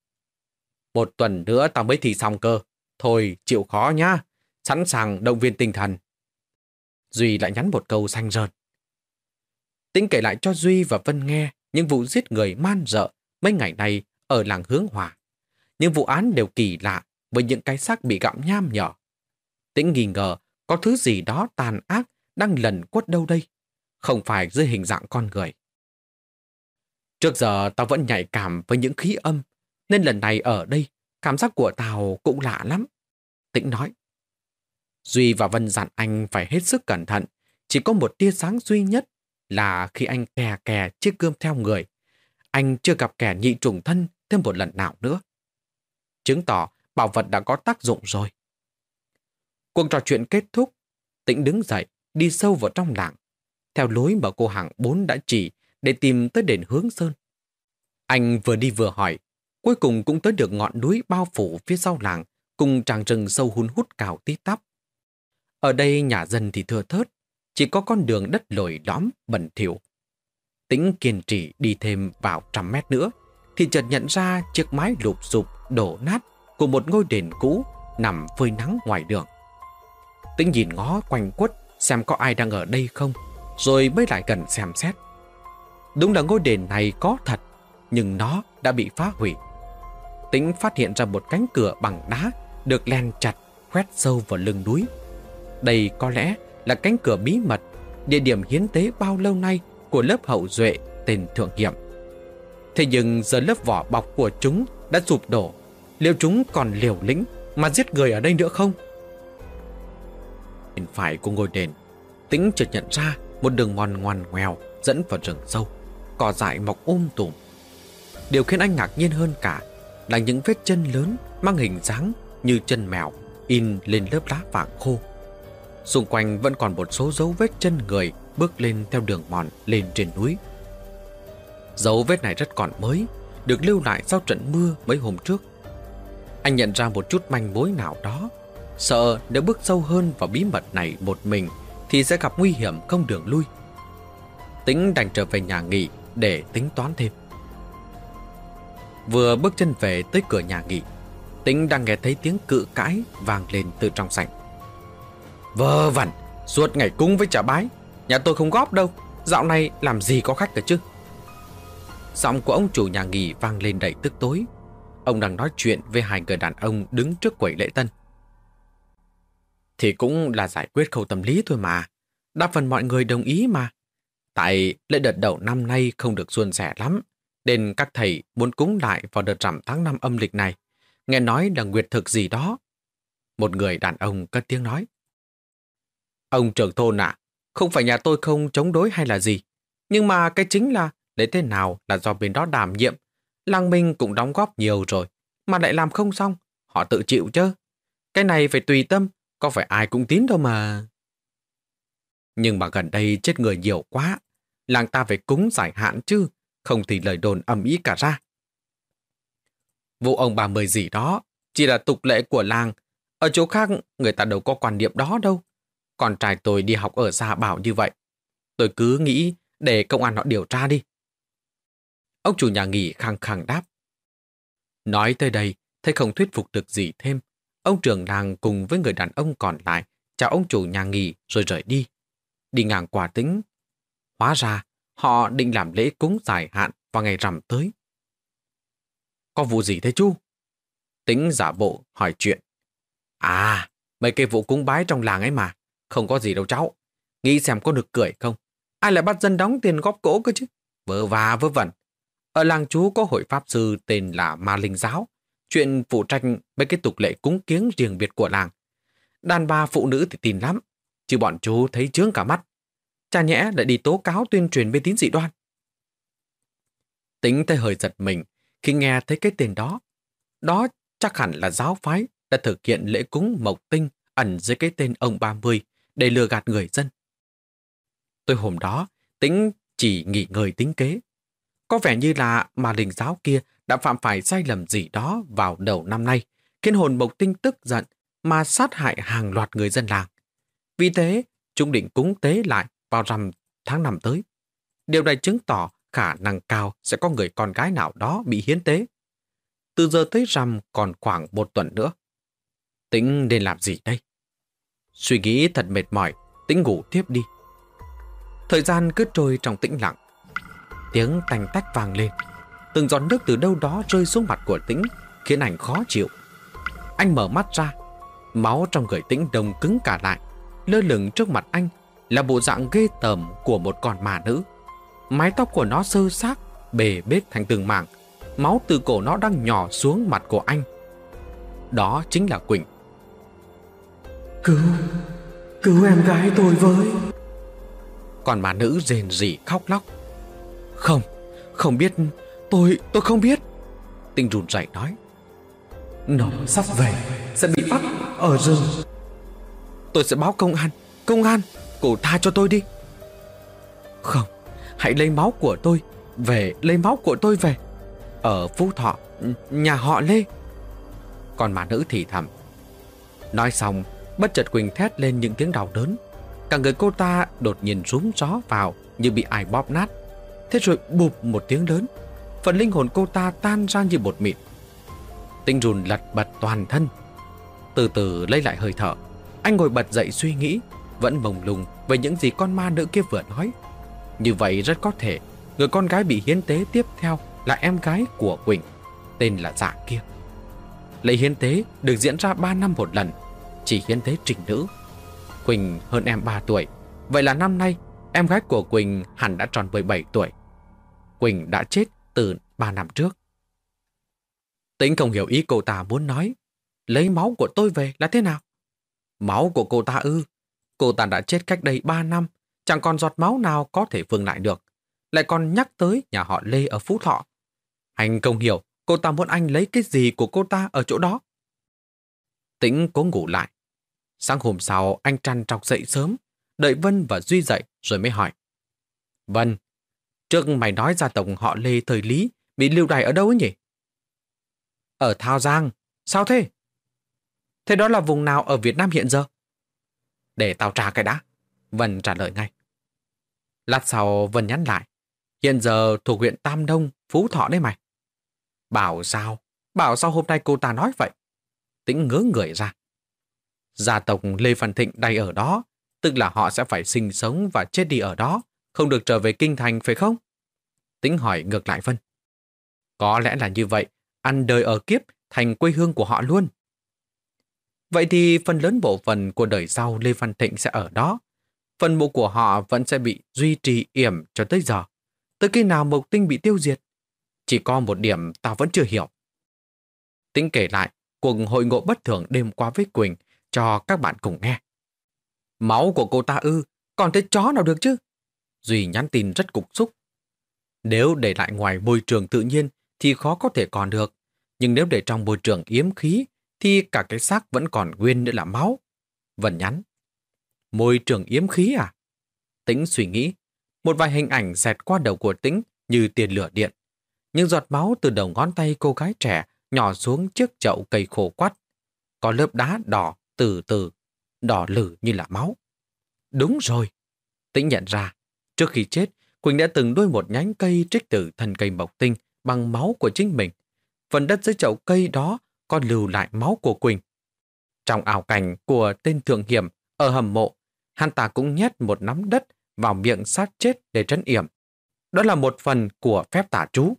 Một tuần nữa tao mới thi xong cơ. Thôi chịu khó nhá. Sẵn sàng động viên tinh thần. Duy lại nhắn một câu xanh rợn. Tĩnh kể lại cho Duy và Vân nghe những vụ giết người man rợ mấy ngày nay ở làng Hướng Hòa. Những vụ án đều kỳ lạ với những cái xác bị gặm nham nhỏ. Tĩnh nghi ngờ có thứ gì đó tàn ác đang lẩn quất đâu đây, không phải dưới hình dạng con người. Trước giờ tao vẫn nhạy cảm với những khí âm, nên lần này ở đây cảm giác của tao cũng lạ lắm. Tĩnh nói. Duy và Vân dặn anh phải hết sức cẩn thận, chỉ có một tia sáng duy nhất là khi anh kè kè chiếc gươm theo người. Anh chưa gặp kẻ nhị trùng thân thêm một lần nào nữa. Chứng tỏ bảo vật đã có tác dụng rồi. Cuộc trò chuyện kết thúc, Tĩnh đứng dậy, đi sâu vào trong làng, theo lối mà cô hàng bốn đã chỉ để tìm tới đền Hướng Sơn. Anh vừa đi vừa hỏi, cuối cùng cũng tới được ngọn núi bao phủ phía sau làng, cùng tràng rừng sâu hun hút cào tít tắp. Ở đây nhà dân thì thưa thớt, chỉ có con đường đất lồi lõm, bẩn thỉu, Tĩnh kiên trì đi thêm vào trăm mét nữa, thì chợt nhận ra chiếc mái lụp xụp đổ nát của một ngôi đền cũ nằm phơi nắng ngoài đường. Tĩnh nhìn ngó quanh quất xem có ai đang ở đây không, rồi mới lại gần xem xét. Đúng là ngôi đền này có thật, nhưng nó đã bị phá hủy. Tĩnh phát hiện ra một cánh cửa bằng đá được len chặt, khoét sâu vào lưng núi. Đây có lẽ là cánh cửa bí mật, địa điểm hiến tế bao lâu nay của lớp hậu duệ tên Thượng Hiểm. Thế nhưng giờ lớp vỏ bọc của chúng đã sụp đổ, liệu chúng còn liều lĩnh mà giết người ở đây nữa không? Bên phải của ngôi đền, Tĩnh chợt nhận ra một đường mòn ngoằn ngoèo dẫn vào rừng sâu, cỏ dại mọc um tùm. Điều khiến anh ngạc nhiên hơn cả là những vết chân lớn mang hình dáng như chân mèo in lên lớp lá vàng khô. Xung quanh vẫn còn một số dấu vết chân người bước lên theo đường mòn lên trên núi. Dấu vết này rất còn mới, được lưu lại sau trận mưa mấy hôm trước. Anh nhận ra một chút manh mối nào đó, sợ nếu bước sâu hơn vào bí mật này một mình thì sẽ gặp nguy hiểm không đường lui. Tĩnh đành trở về nhà nghỉ để tính toán thêm. Vừa bước chân về tới cửa nhà nghỉ, Tĩnh đang nghe thấy tiếng cự cãi vang lên từ trong sảnh. Vơ vẩn, suốt ngày cúng với trả bái, nhà tôi không góp đâu, dạo này làm gì có khách cả chứ. Giọng của ông chủ nhà nghỉ vang lên đầy tức tối. Ông đang nói chuyện với hai người đàn ông đứng trước quầy lễ tân. Thì cũng là giải quyết khâu tâm lý thôi mà, đa phần mọi người đồng ý mà. Tại lễ đợt đầu năm nay không được suôn sẻ lắm, nên các thầy muốn cúng lại vào đợt rằm tháng năm âm lịch này. Nghe nói là nguyệt thực gì đó. Một người đàn ông cất tiếng nói. Ông trưởng thôn ạ, không phải nhà tôi không chống đối hay là gì, nhưng mà cái chính là lễ thế nào là do bên đó đảm nhiệm. Làng mình cũng đóng góp nhiều rồi, mà lại làm không xong, họ tự chịu chứ. Cái này phải tùy tâm, có phải ai cũng tín đâu mà. Nhưng mà gần đây chết người nhiều quá, làng ta phải cúng giải hạn chứ, không thì lời đồn ầm ĩ cả ra. Vụ ông bà mười gì đó chỉ là tục lệ của làng, ở chỗ khác người ta đâu có quan niệm đó đâu. Con trai tôi đi học ở xa bảo như vậy. Tôi cứ nghĩ để công an họ điều tra đi. Ông chủ nhà nghỉ khăng khăng đáp. Nói tới đây, thấy không thuyết phục được gì thêm. Ông trưởng làng cùng với người đàn ông còn lại chào ông chủ nhà nghỉ rồi rời đi. Đi ngang qua Tĩnh. Hóa ra, họ định làm lễ cúng giải hạn vào ngày rằm tới. Có vụ gì thế chú? Tĩnh giả bộ hỏi chuyện. À, mấy cái vụ cúng bái trong làng ấy mà. Không có gì đâu cháu. Nghĩ xem có được cười không? Ai lại bắt dân đóng tiền góp cỗ cơ chứ? Vớ va vớ vẩn. Ở làng chú có hội pháp sư tên là Ma Linh Giáo. Chuyện phụ trách mấy cái tục lệ cúng kiếng riêng biệt của làng. Đàn bà phụ nữ thì tin lắm. Chứ bọn chú thấy chướng cả mắt. Chả nhẽ lại đi tố cáo tuyên truyền mê tín dị đoan. Tĩnh thấy hơi giật mình khi nghe thấy cái tên đó. Đó chắc hẳn là giáo phái đã thực hiện lễ cúng mộc tinh ẩn dưới cái tên ông ba mươi để lừa gạt người dân. Tối hôm đó, Tĩnh chỉ nghỉ ngơi tính kế. Có vẻ như là Ma Linh Giáo kia đã phạm phải sai lầm gì đó vào đầu năm nay, khiến hồn mộc tinh tức giận mà sát hại hàng loạt người dân làng. Vì thế, chúng định cúng tế lại vào rằm tháng năm tới. Điều này chứng tỏ khả năng cao sẽ có người con gái nào đó bị hiến tế. Từ giờ tới rằm còn khoảng một tuần nữa. Tĩnh nên làm gì đây? Suy nghĩ thật mệt mỏi, Tĩnh ngủ tiếp đi. Thời gian cứ trôi trong tĩnh lặng. Tiếng tanh tách vang lên. Từng giọt nước từ đâu đó rơi xuống mặt của Tĩnh, khiến anh khó chịu. Anh mở mắt ra. Máu trong người Tĩnh đông cứng cả lại. Lơ lửng trước mặt anh là bộ dạng ghê tởm của một con ma nữ. Mái tóc của nó xơ xác, bề bết thành từng mảng. Máu từ cổ nó đang nhỏ xuống mặt của anh. Đó chính là Quỳnh. Cứu, cứu em gái tôi với. Còn ma nữ rền rỉ khóc lóc. Không, không biết, tôi, tôi không biết. Tinh run rẩy nói. Nó sắp về, sẽ bị bắt ở rừng. Tôi sẽ báo công an, công an, cô tha cho tôi đi. Không, hãy lấy máu của tôi, về, lấy máu của tôi về. Ở Phú Thọ, nhà họ Lê. Còn ma nữ thì thầm. Nói xong, bất chợt Quỳnh thét lên những tiếng đau đớn. Cả người cô ta đột nhiên rúm gió vào như bị ai bóp nát. Thế rồi bụp một tiếng lớn, phần linh hồn cô ta tan ra như bột mịn. Tĩnh run lật bật toàn thân. Từ từ lấy lại hơi thở, anh ngồi bật dậy suy nghĩ, vẫn mông lung về những gì con ma nữ kia vừa nói. Như vậy rất có thể người con gái bị hiến tế tiếp theo là em gái của Quỳnh, tên là Dạ kia. Lễ hiến tế được diễn ra ba năm một lần, chỉ hiến tế trinh nữ. Quỳnh hơn em ba tuổi, vậy là năm nay em gái của Quỳnh hẳn đã tròn mười bảy tuổi. Quỳnh đã chết từ ba năm trước. Tĩnh không hiểu ý cô ta muốn nói. Lấy máu của tôi về là thế nào? Máu của cô ta ư? Cô ta đã chết cách đây ba năm, chẳng còn giọt máu nào có thể vương lại được. Lại còn nhắc tới nhà họ Lê ở Phú Thọ. Anh không hiểu cô ta muốn anh lấy cái gì của cô ta ở chỗ đó. Tĩnh cố ngủ lại. Sáng hôm sau anh trằn trọc dậy sớm, đợi Vân và Duy dậy rồi mới hỏi. Vân, trước mày nói gia tộc họ Lê thời Lý bị lưu đày ở đâu ấy nhỉ? Ở Thao Giang. Sao thế? Thế đó là vùng nào ở Việt Nam hiện giờ? Để tao tra cái đã. Vân trả lời ngay. Lát sau Vân nhắn lại. Hiện giờ thuộc huyện Tam Đông, Phú Thọ đấy mày. Bảo sao? Bảo sao hôm nay cô ta nói vậy? Tĩnh ngớ người ra. Gia tộc Lê Văn Thịnh đày ở đó, tức là họ sẽ phải sinh sống và chết đi ở đó, không được trở về kinh thành phải không? Tĩnh hỏi ngược lại Vân. Có lẽ là như vậy, ăn đời ở kiếp thành quê hương của họ luôn. Vậy thì phần lớn bộ phận của đời sau Lê Văn Thịnh sẽ ở đó. Phần mộ của họ vẫn sẽ bị duy trì yểm cho tới giờ. Tới khi nào Mộc Tinh bị tiêu diệt? Chỉ có một điểm tao vẫn chưa hiểu. Tĩnh kể lại cuộc hội ngộ bất thường đêm qua với Quỳnh cho các bạn cùng nghe. Máu của cô ta ư, còn thấy chó nào được chứ? Duy nhắn tin rất cục xúc. Nếu để lại ngoài môi trường tự nhiên thì khó có thể còn được. Nhưng nếu để trong môi trường yếm khí thì cả cái xác vẫn còn nguyên nữa là máu. Vân nhắn. Môi trường yếm khí à? Tĩnh suy nghĩ. Một vài hình ảnh xẹt qua đầu của Tĩnh như tia lửa điện. Những giọt máu từ đầu ngón tay cô gái trẻ nhỏ xuống chiếc chậu cây khô quắt. Có lớp đá đỏ từ từ, đỏ lử như là máu. Đúng rồi. Tĩnh nhận ra, trước khi chết, Quỳnh đã từng đuôi một nhánh cây trích từ thân cây Mộc Tinh bằng máu của chính mình. Phần đất dưới chậu cây đó có lưu lại máu của Quỳnh. Trong ảo cảnh của tên thượng hiểm ở hầm mộ, hắn ta cũng nhét một nắm đất vào miệng sát chết để trấn yểm. Đó là một phần của phép tả trú.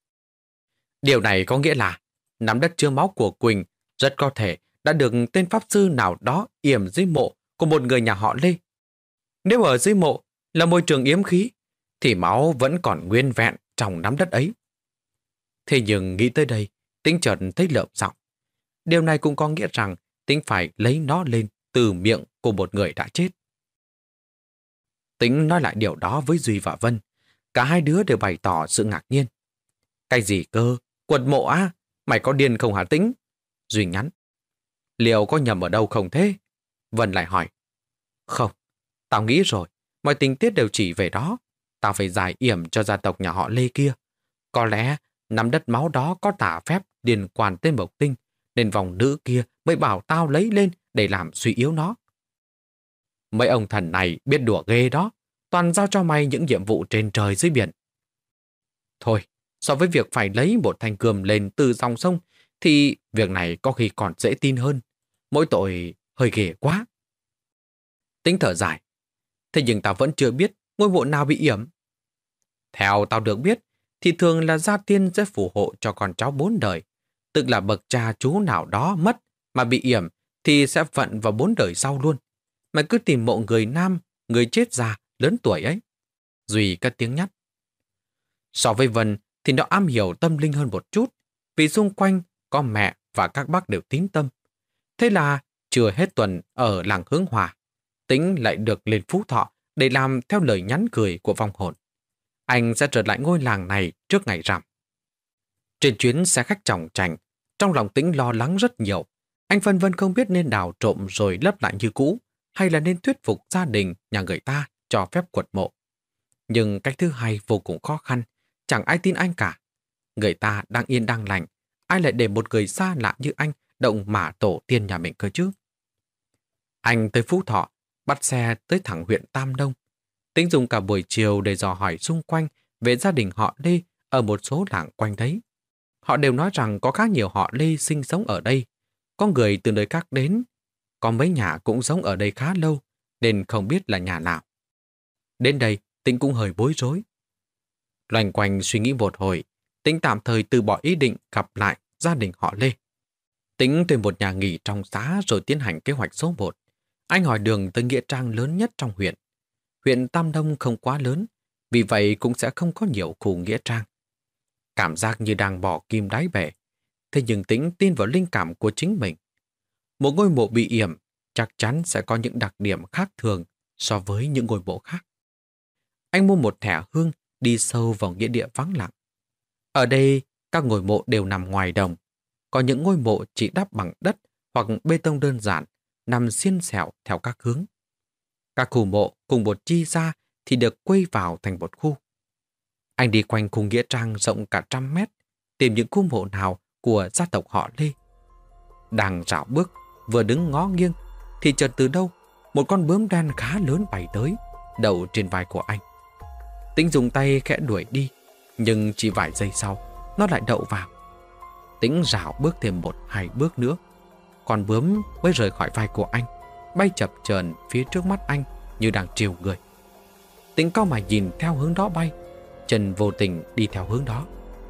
Điều này có nghĩa là nắm đất chứa máu của Quỳnh rất có thể đã được tên pháp sư nào đó yểm dưới mộ của một người nhà họ Lê. Nếu ở dưới mộ là môi trường yếm khí, thì máu vẫn còn nguyên vẹn trong nắm đất ấy. Thế nhưng nghĩ tới đây, Tĩnh chợt thấy lợm giọng. Điều này cũng có nghĩa rằng Tĩnh phải lấy nó lên từ miệng của một người đã chết. Tĩnh nói lại điều đó với Duy và Vân. Cả hai đứa đều bày tỏ sự ngạc nhiên. Cái gì cơ? Quật mộ à? Mày có điên không hả Tĩnh? Duy nhắn. Liệu có nhầm ở đâu không thế? Vân lại hỏi. Không, tao nghĩ rồi. Mọi tình tiết đều chỉ về đó. Tao phải giải yểm cho gia tộc nhà họ Lê kia. Có lẽ nắm đất máu đó có tả phép liên quan tới Mộc Tinh, nên vòng nữ kia mới bảo tao lấy lên để làm suy yếu nó. Mấy ông thần này biết đùa ghê đó, toàn giao cho mày những nhiệm vụ trên trời dưới biển. Thôi, so với việc phải lấy một thanh cườm lên từ dòng sông, thì việc này có khi còn dễ tin hơn. Mỗi tội hơi ghê quá. Tĩnh thở dài. Thế nhưng tao vẫn chưa biết ngôi mộ nào bị yểm. Theo tao được biết, thì thường là gia tiên sẽ phù hộ cho con cháu bốn đời. Tức là bậc cha chú nào đó mất mà bị yểm thì sẽ vận vào bốn đời sau luôn. Mày cứ tìm mộ người nam, người chết già, lớn tuổi ấy. Duy cất tiếng nhắc. So với Vân thì nó am hiểu tâm linh hơn một chút, vì xung quanh có mẹ và các bác đều tín tâm. Thế là chưa hết tuần ở làng Hướng Hòa, Tĩnh lại được lên Phú Thọ để làm theo lời nhắn cười của vong hồn. Anh sẽ trở lại ngôi làng này trước ngày rằm. Trên chuyến xe khách chòng chành, trong lòng Tĩnh lo lắng rất nhiều. Anh phân vân không biết nên đào trộm rồi lấp lại như cũ, hay là nên thuyết phục gia đình nhà người ta cho phép quật mộ. Nhưng cách thứ hai vô cùng khó khăn, chẳng ai tin anh cả. Người ta đang yên đang lành, ai lại để một người xa lạ như anh động mả tổ tiên nhà mình cơ chứ? Anh tới Phú Thọ, bắt xe tới thẳng huyện Tam Đông. Tĩnh dùng cả buổi chiều để dò hỏi xung quanh về gia đình họ Lê ở một số làng quanh đấy. Họ đều nói rằng có khá nhiều họ Lê sinh sống ở đây. Có người từ nơi khác đến, có mấy nhà cũng sống ở đây khá lâu, nên không biết là nhà nào. Đến đây, Tĩnh cũng hơi bối rối. Loanh quanh suy nghĩ một hồi, Tĩnh tạm thời từ bỏ ý định gặp lại gia đình họ Lê. Tĩnh thuê một nhà nghỉ trong xã rồi tiến hành kế hoạch số một. Anh hỏi đường tới nghĩa trang lớn nhất trong huyện. Huyện Tam Đông không quá lớn, vì vậy cũng sẽ không có nhiều khu nghĩa trang. Cảm giác như đang bỏ kim đáy bể. Thế nhưng Tĩnh tin vào linh cảm của chính mình. Một ngôi mộ bị yểm chắc chắn sẽ có những đặc điểm khác thường so với những ngôi mộ khác. Anh mua một thẻ hương đi sâu vào nghĩa địa vắng lặng. Ở đây, các ngôi mộ đều nằm ngoài đồng. Có những ngôi mộ chỉ đắp bằng đất hoặc bê tông đơn giản, nằm xiên xẹo theo các hướng. Các khu mộ cùng một chi ra thì được quây vào thành một khu. Anh đi quanh khu nghĩa trang rộng cả trăm mét, tìm những khu mộ nào của gia tộc họ Lê. Đang rảo bước, vừa đứng ngó nghiêng, thì chợt từ đâu, một con bướm đen khá lớn bay tới, đậu trên vai của anh. Tĩnh dùng tay khẽ đuổi đi, nhưng chỉ vài giây sau, nó lại đậu vào. Tĩnh rảo bước thêm một hai bước nữa, con bướm mới rời khỏi vai của anh, bay chập chờn phía trước mắt anh như đang trêu người. Tĩnh cau mày nhìn theo hướng đó bay, chân vô tình đi theo hướng đó.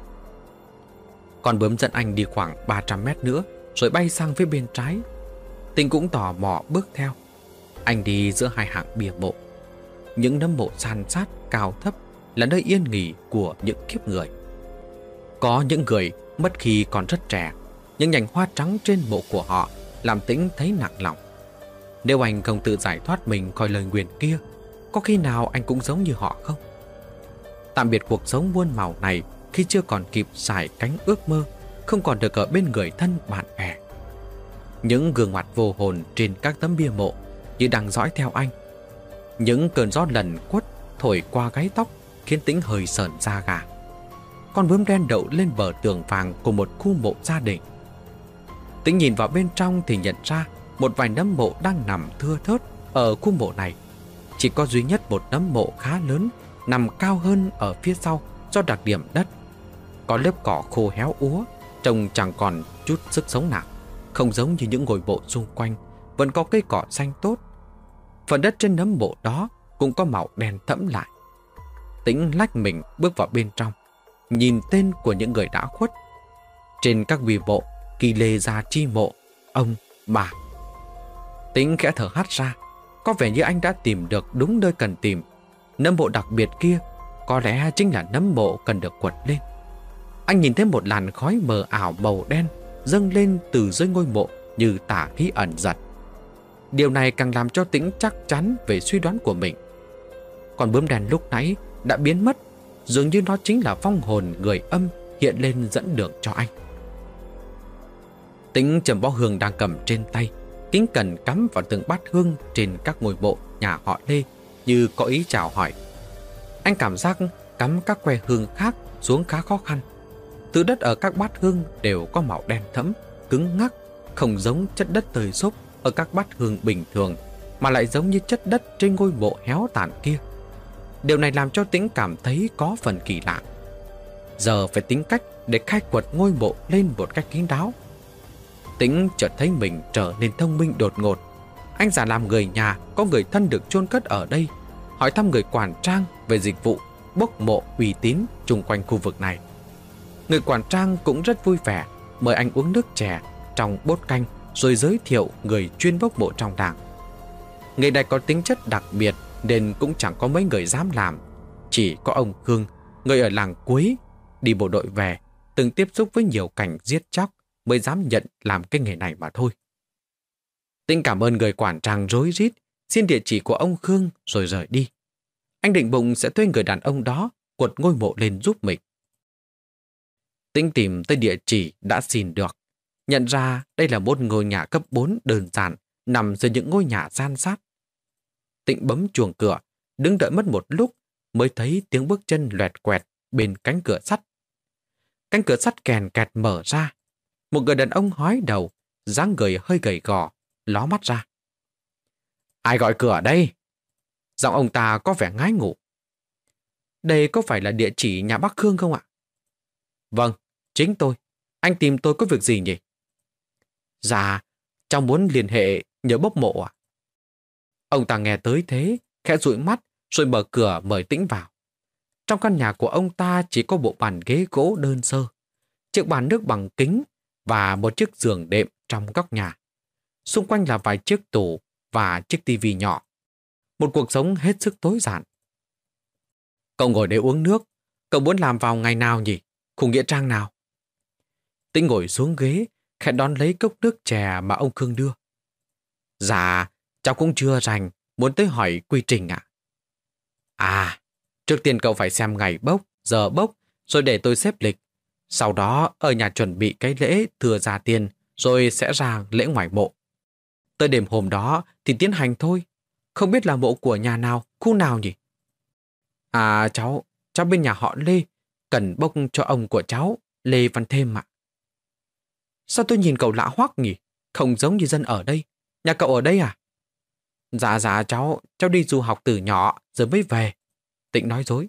Con bướm dẫn anh đi khoảng ba trăm mét nữa, rồi bay sang phía bên trái. Tĩnh cũng tò mò bước theo. Anh đi giữa hai hàng bia mộ. Những nấm mộ san sát cao thấp là nơi yên nghỉ của những kiếp người. Có những người mất khi còn rất trẻ, những nhành hoa trắng trên mộ của họ làm Tĩnh thấy nặng lòng. Nếu anh không tự giải thoát mình khỏi lời nguyền kia, có khi nào anh cũng giống như họ không? Tạm biệt cuộc sống muôn màu này khi chưa còn kịp sải cánh ước mơ, không còn được ở bên người thân bạn bè. Những gương mặt vô hồn trên các tấm bia mộ như đang dõi theo anh. Những cơn gió lần quất thổi qua gáy tóc khiến Tĩnh hơi sởn da gà. Con bướm đen đậu lên bờ tường vàng của một khu mộ gia đình. Tĩnh nhìn vào bên trong thì nhận ra một vài nấm mộ đang nằm thưa thớt ở khu mộ này. Chỉ có duy nhất một nấm mộ khá lớn nằm cao hơn ở phía sau do đặc điểm đất. Có lớp cỏ khô héo úa, trông chẳng còn chút sức sống nào. Không giống như những ngôi mộ xung quanh, vẫn có cây cỏ xanh tốt. Phần đất trên nấm mộ đó cũng có màu đen thẫm lại. Tĩnh lách mình bước vào bên trong, nhìn tên của những người đã khuất. Trên các bia mộ ghi lê gia chi mộ, ông, bà. Tĩnh khẽ thở hắt ra, có vẻ như anh đã tìm được đúng nơi cần tìm. Nấm mộ đặc biệt kia có lẽ chính là nấm mộ cần được quật lên. Anh nhìn thấy một làn khói mờ ảo màu đen dâng lên từ dưới ngôi mộ như tà khí ẩn giật. Điều này càng làm cho Tĩnh chắc chắn về suy đoán của mình. Còn bướm đen lúc nãy đã biến mất, dường như nó chính là vong hồn người âm hiện lên dẫn đường cho anh. Tĩnh chầm bó hương đang cầm trên tay, kính cẩn cắm vào từng bát hương trên các ngôi mộ nhà họ Lê như có ý chào hỏi. Anh cảm giác cắm các que hương khác xuống khá khó khăn. Từ đất ở các bát hương đều có màu đen thẫm, cứng ngắc, không giống chất đất tơi xốp ở các bát hương bình thường, mà lại giống như chất đất trên ngôi mộ héo tàn kia. Điều này làm cho Tĩnh cảm thấy có phần kỳ lạ. Giờ phải tính cách để khai quật ngôi mộ lên một cách kín đáo. Tĩnh chợt thấy mình trở nên thông minh đột ngột. Anh giả làm người nhà có người thân được chôn cất ở đây, hỏi thăm người quản trang về dịch vụ bốc mộ uy tín chung quanh khu vực này. Người quản trang cũng rất vui vẻ, mời anh uống nước chè trong bốt canh rồi giới thiệu người chuyên bốc mộ trong làng. Người này có tính chất đặc biệt nên cũng chẳng có mấy người dám làm. Chỉ có ông Khương, người ở làng cuối, đi bộ đội về, từng tiếp xúc với nhiều cảnh giết chóc mới dám nhận làm cái nghề này mà thôi. Tĩnh cảm ơn người quản trang rối rít, xin địa chỉ của ông Khương rồi rời đi. Anh định bụng sẽ thuê người đàn ông đó quật ngôi mộ lên giúp mình. Tĩnh tìm tới địa chỉ đã xin được, nhận ra đây là một ngôi nhà cấp bốn đơn giản nằm giữa những ngôi nhà san sát. Tĩnh bấm chuông cửa, đứng đợi mất một lúc mới thấy tiếng bước chân loẹt quẹt bên cánh cửa sắt. Cánh cửa sắt kèn kẹt mở ra. Một người đàn ông hói đầu, dáng người hơi gầy gò, ló mắt ra. Ai gọi cửa đây? Giọng ông ta có vẻ ngái ngủ. đây có phải là địa chỉ nhà bác Khương không ạ? Vâng, chính tôi. Anh tìm tôi có việc gì nhỉ? Dạ, cháu muốn liên hệ nhớ bốc mộ à? Ông ta nghe tới thế, khẽ dụi mắt rồi mở cửa mời Tĩnh vào. Trong căn nhà của ông ta chỉ có bộ bàn ghế gỗ đơn sơ, chiếc bàn nước bằng kính và một chiếc giường đệm trong góc nhà. Xung quanh là vài chiếc tủ và chiếc tivi nhỏ. Một cuộc sống hết sức tối giản. Cậu ngồi để uống nước. Cậu muốn làm vào ngày nào nhỉ? Khu nghĩa trang nào? Tĩnh ngồi xuống ghế, khẽ đón lấy cốc nước chè mà ông Khương đưa. Dạ, cháu cũng chưa rành, muốn tới hỏi quy trình ạ. À, trước tiên cậu phải xem ngày bốc, giờ bốc, rồi để tôi xếp lịch. Sau đó ở nhà chuẩn bị cái lễ thừa gia tiên, rồi sẽ ra lễ ngoài mộ. Tới đêm hôm đó thì tiến hành thôi. Không biết là mộ của nhà nào, khu nào nhỉ? À cháu, cháu bên nhà họ Lê, cần bốc cho ông của cháu, Lê Văn Thêm ạ. Sao tôi nhìn cậu lạ hoắc nhỉ? Không giống như dân ở đây. Nhà cậu ở đây à? Dạ dạ cháu, cháu đi du học từ nhỏ rồi mới về. Tĩnh nói dối.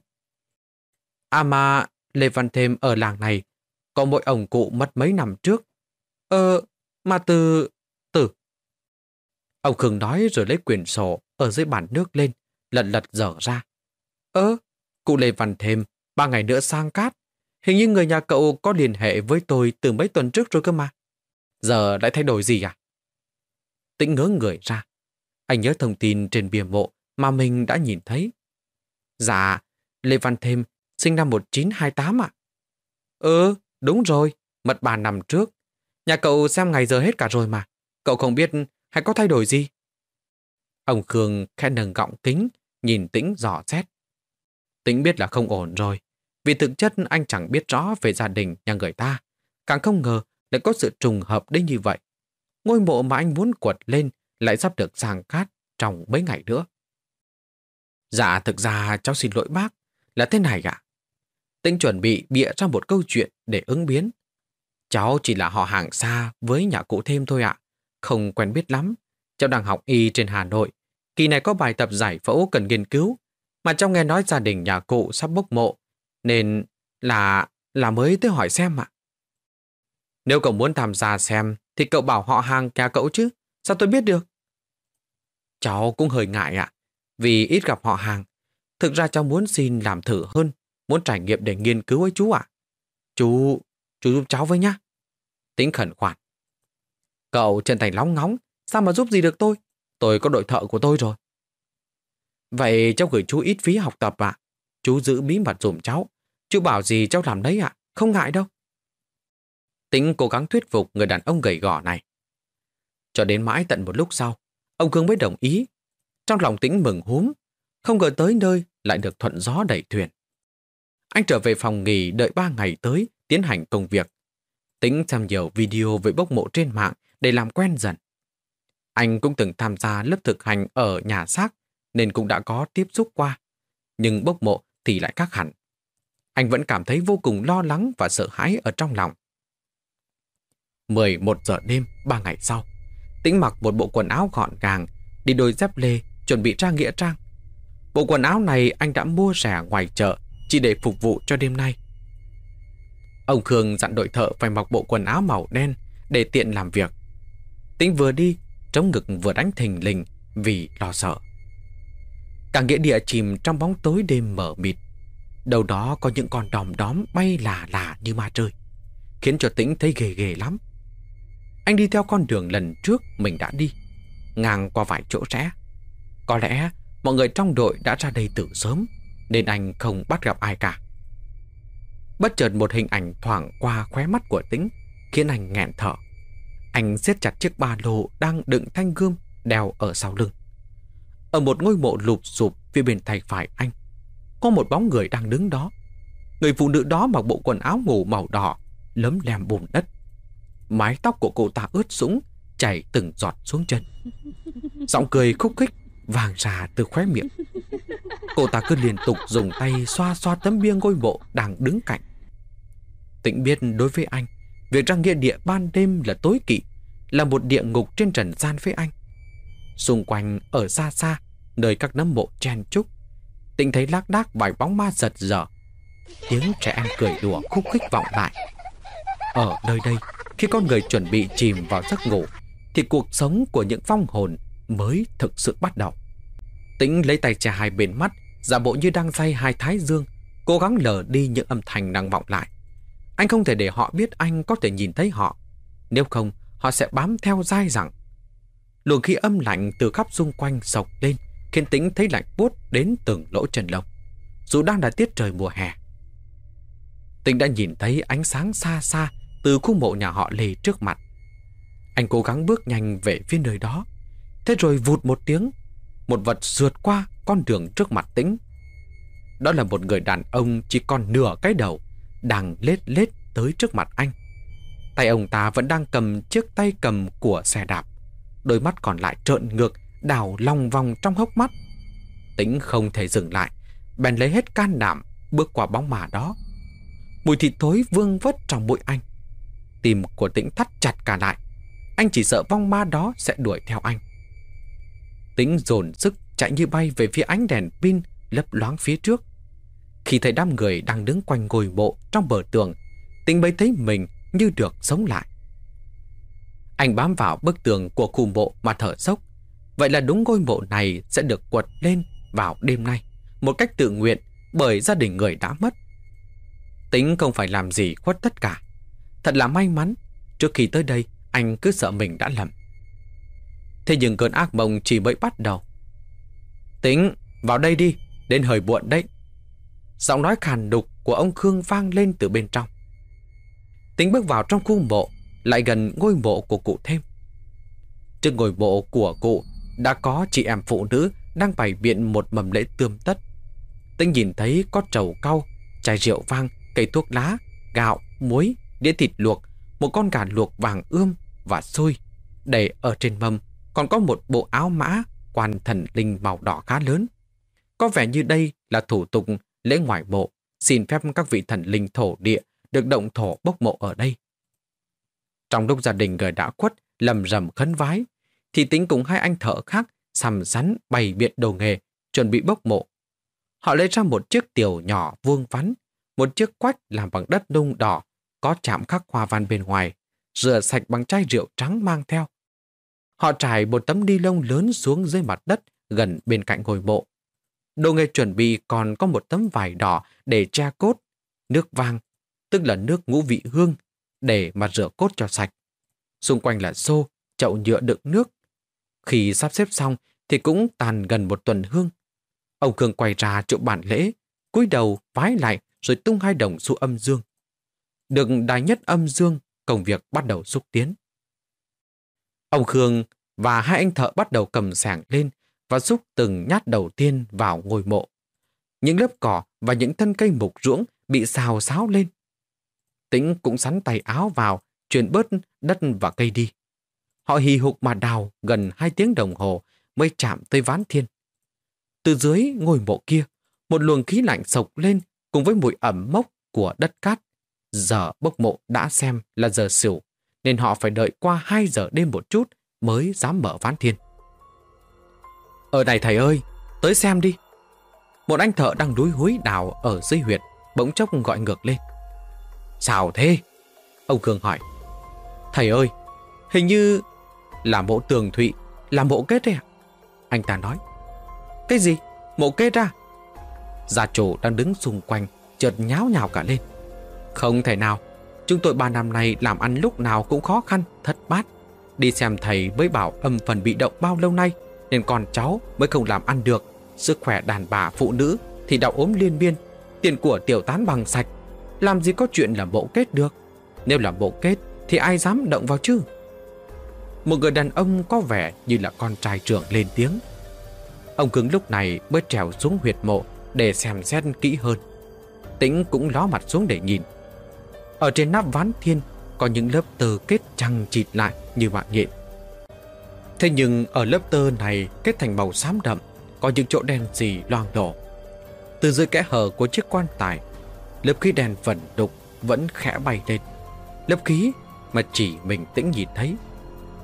À mà Lê Văn Thêm ở làng này có mỗi ông cụ mất mấy năm trước. Ờ, mà từ... từ... Ông Khương nói rồi lấy quyển sổ ở dưới bàn nước lên, lật lật dở ra. Ơ, cụ Lê Văn Thêm, ba ngày nữa sang Cát. Hình như người nhà cậu có liên hệ với tôi từ mấy tuần trước rồi cơ mà. Giờ lại thay đổi gì à? Tĩnh ngớ người ra. Anh nhớ thông tin trên bia mộ mà mình đã nhìn thấy. Dạ, Lê Văn Thêm, sinh năm một nghìn chín trăm hai mươi tám ạ. Ừ, đúng rồi, mất ba năm trước. Nhà cậu xem ngày giờ hết cả rồi mà. Cậu không biết hay có thay đổi gì? Ông Khương khẽ nâng gọng kính, nhìn Tĩnh dò xét. Tĩnh biết là không ổn rồi, vì thực chất anh chẳng biết rõ về gia đình nhà người ta. Càng không ngờ lại có sự trùng hợp đến như vậy. Ngôi mộ mà anh muốn quật lên lại sắp được sang Cát trong mấy ngày nữa. Dạ, thực ra cháu xin lỗi bác, là thế này ạ. Tĩnh chuẩn bị bịa ra một câu chuyện để ứng biến. Cháu chỉ là họ hàng xa với nhà cụ Thêm thôi ạ, không quen biết lắm. Cháu đang học y trên Hà Nội, kỳ này có bài tập giải phẫu cần nghiên cứu, mà cháu nghe nói gia đình nhà cụ sắp bốc mộ, nên là là mới tới hỏi xem ạ. Nếu cậu muốn tham gia xem thì cậu bảo họ hàng nhà cậu chứ, sao tôi biết được? Cháu cũng hơi ngại ạ, vì ít gặp họ hàng. Thực ra cháu muốn xin làm thử hơn, muốn trải nghiệm để nghiên cứu với chú ạ. Chú, chú giúp cháu với nhá. Tĩnh khẩn khoản. Cậu chân thành lóng ngóng, sao mà giúp gì được tôi? Tôi có đội thợ của tôi rồi. Vậy cháu gửi chú ít phí học tập ạ. Chú giữ bí mật dùm cháu. Chú bảo gì cháu làm đấy ạ, không ngại đâu. Tĩnh cố gắng thuyết phục người đàn ông gầy gò này. Cho đến mãi tận một lúc sau, ông Khương mới đồng ý. Trong lòng Tĩnh mừng húm, không ngờ tới nơi lại được thuận gió đẩy thuyền. Anh trở về phòng nghỉ đợi ba ngày tới tiến hành công việc. Tĩnh xem nhiều video về bốc mộ trên mạng để làm quen dần. Anh cũng từng tham gia lớp thực hành ở nhà xác nên cũng đã có tiếp xúc qua. Nhưng bốc mộ thì lại khác hẳn. Anh vẫn cảm thấy vô cùng lo lắng và sợ hãi ở trong lòng. mười một giờ đêm, ba ngày sau, Tĩnh mặc một bộ quần áo gọn gàng, đi đôi dép lê, chuẩn bị ra nghĩa trang. Bộ quần áo này anh đã mua rẻ ngoài chợ, chỉ để phục vụ cho đêm nay. Ông Khương dặn đội thợ phải mặc bộ quần áo màu đen để tiện làm việc. Tĩnh vừa đi, trống ngực vừa đánh thình lình vì lo sợ. Cả nghĩa địa chìm trong bóng tối đêm mờ mịt. Đâu đó có những con đom đóm bay lả lả như ma trời, khiến cho Tĩnh thấy ghê ghê lắm. Anh đi theo con đường lần trước mình đã đi, ngang qua vài chỗ rẽ. Có lẽ mọi người trong đội đã ra đây từ sớm, nên anh không bắt gặp ai cả. Bất chợt một hình ảnh thoảng qua khóe mắt của Tĩnh, khiến anh nghẹn thở. Anh siết chặt chiếc ba lô đang đựng thanh gươm đeo ở sau lưng. Ở một ngôi mộ lụp xụp phía bên tay phải anh, có một bóng người đang đứng đó. Người phụ nữ đó mặc bộ quần áo ngủ màu đỏ, lấm lem bùn đất. Mái tóc của cô ta ướt sũng, chảy từng giọt xuống chân. Giọng cười khúc khích vang ra từ khóe miệng. Cô ta cứ liên tục dùng tay xoa xoa tấm bia ngôi mộ đang đứng cạnh. Tĩnh biết đối với anh, việc ra nghĩa địa ban đêm là tối kỵ, là một địa ngục trên trần gian với anh. Xung quanh ở xa xa, nơi các nấm mộ chen chúc, Tĩnh thấy lác đác vài bóng ma giật giở. Tiếng trẻ em cười đùa khúc khích vọng lại. Ở nơi đây, khi con người chuẩn bị chìm vào giấc ngủ, thì cuộc sống của những vong hồn mới thực sự bắt đầu. Tĩnh lấy tay che hai bên mắt, giả bộ như đang day hai thái dương, cố gắng lờ đi những âm thanh đang vọng lại. Anh không thể để họ biết anh có thể nhìn thấy họ, nếu không họ sẽ bám theo dai dẳng. Luồng khí âm lạnh từ khắp xung quanh sộc lên, khiến Tĩnh thấy lạnh buốt đến từng lỗ chân lông, dù đang là tiết trời mùa hè. Tĩnh đã nhìn thấy ánh sáng xa xa từ khu mộ nhà họ Lê trước mặt. Anh cố gắng bước nhanh về phía nơi đó. Thế rồi vụt một tiếng, một vật sượt qua con đường trước mặt Tĩnh. Đó là một người đàn ông chỉ còn nửa cái đầu, đang lết lết tới trước mặt anh. Tay ông ta vẫn đang cầm chiếc tay cầm của xe đạp, đôi mắt còn lại trợn ngược, đảo lòng vòng trong hốc mắt. Tĩnh không thể dừng lại, bèn lấy hết can đảm bước qua bóng ma đó. Mùi thịt thối vương vất trong mũi anh. Tim của Tĩnh thắt chặt cả lại. Anh chỉ sợ vong ma đó sẽ đuổi theo anh. Tĩnh dồn sức chạy như bay về phía ánh đèn pin lấp loáng phía trước. Khi thấy đám người đang đứng quanh ngôi mộ trong bờ tường, Tĩnh mới thấy mình như được sống lại. Anh bám vào bức tường của khu mộ mà thở dốc. Vậy là đúng ngôi mộ này sẽ được quật lên vào đêm nay, một cách tự nguyện bởi gia đình người đã mất. Tĩnh không phải làm gì khuất tất cả. Thật là may mắn, trước khi tới đây anh cứ sợ mình đã lầm. Thế nhưng cơn ác mộng chỉ mới bắt đầu. Tĩnh, vào đây đi, đến hơi muộn đấy. Giọng nói khàn đục của ông Khương vang lên từ bên trong. Tĩnh bước vào trong khu mộ, lại gần ngôi mộ của cụ thêm. Trước ngôi mộ của cụ đã có chị em phụ nữ đang bày biện một mầm lễ tươm tất. Tĩnh nhìn thấy có trầu cau, chai rượu vang, cây thuốc lá, gạo, muối, đĩa thịt luộc, một con gà luộc vàng ươm và xôi. Để ở trên mâm còn có một bộ áo mã quan thần linh màu đỏ khá lớn. Có vẻ như đây là thủ tục lễ ngoại mộ, xin phép các vị thần linh thổ địa được động thổ bốc mộ ở đây. Trong lúc gia đình người đã khuất lầm rầm khấn vái, thì Tĩnh cùng hai anh thợ khác sằm sắn bày biện đồ nghề, chuẩn bị bốc mộ. Họ lấy ra một chiếc tiều nhỏ vuông vắn, một chiếc quách làm bằng đất nung đỏ, có chạm khắc hoa văn bên ngoài, rửa sạch bằng chai rượu trắng mang theo. Họ trải một tấm ni lông lớn xuống dưới mặt đất gần bên cạnh ngôi mộ. Đồ nghề chuẩn bị còn có một tấm vải đỏ để che cốt, nước vang, tức là nước ngũ vị hương, để mà rửa cốt cho sạch. Xung quanh là xô, chậu nhựa đựng nước. Khi sắp xếp xong thì cũng tàn gần một tuần hương. Ông Khương quay ra chỗ bàn lễ, cúi đầu vái lại rồi tung hai đồng xu âm dương. Được đài nhất âm dương, công việc bắt đầu xúc tiến. Ông Khương và hai anh thợ bắt đầu cầm xẻng lên và xúc từng nhát đầu tiên vào ngôi mộ. Những lớp cỏ và những thân cây mục ruỗng bị xào xáo lên. Tĩnh cũng sắn tay áo vào, chuyển bớt đất và cây đi. Họ hì hục mà đào gần hai tiếng đồng hồ mới chạm tới ván thiên. Từ dưới ngôi mộ kia, một luồng khí lạnh sộc lên cùng với mùi ẩm mốc của đất cát. Giờ bốc mộ đã xem là giờ xỉu, nên họ phải đợi qua hai giờ đêm một chút mới dám mở ván thiên. Ở này thầy ơi, tới xem đi. Một anh thợ đang đúi húi đào ở dưới huyệt bỗng chốc gọi ngược lên. Sao thế? Ông Khương hỏi. Thầy ơi, hình như là mộ Tường Thụy, là mộ kết đấy ạ. Anh ta nói. Cái gì? Mộ kết à? Gia chủ đang đứng xung quanh chợt nháo nhào cả lên. Không thể nào, chúng tôi ba năm nay làm ăn lúc nào cũng khó khăn, thất bát. Đi xem thầy mới bảo âm phần bị động bao lâu nay, nên con cháu mới không làm ăn được. Sức khỏe đàn bà phụ nữ thì đau ốm liên miên, tiền của tiểu tán bằng sạch. Làm gì có chuyện là mộ kết được. Nếu là mộ kết thì ai dám động vào chứ? Một người đàn ông có vẻ như là con trai trưởng lên tiếng. Ông Cứng lúc này mới trèo xuống huyệt mộ để xem xét kỹ hơn. Tĩnh cũng ló mặt xuống để nhìn. Ở trên nắp ván thiên có những lớp tơ kết chằng chịt lại như mạng nhện. Thế nhưng ở lớp tơ này kết thành màu xám đậm, có những chỗ đen xì loang lổ. Từ dưới kẽ hở của chiếc quan tài, lớp khí đen vẩn đục vẫn khẽ bay lên. Lớp khí mà chỉ mình Tĩnh nhìn thấy.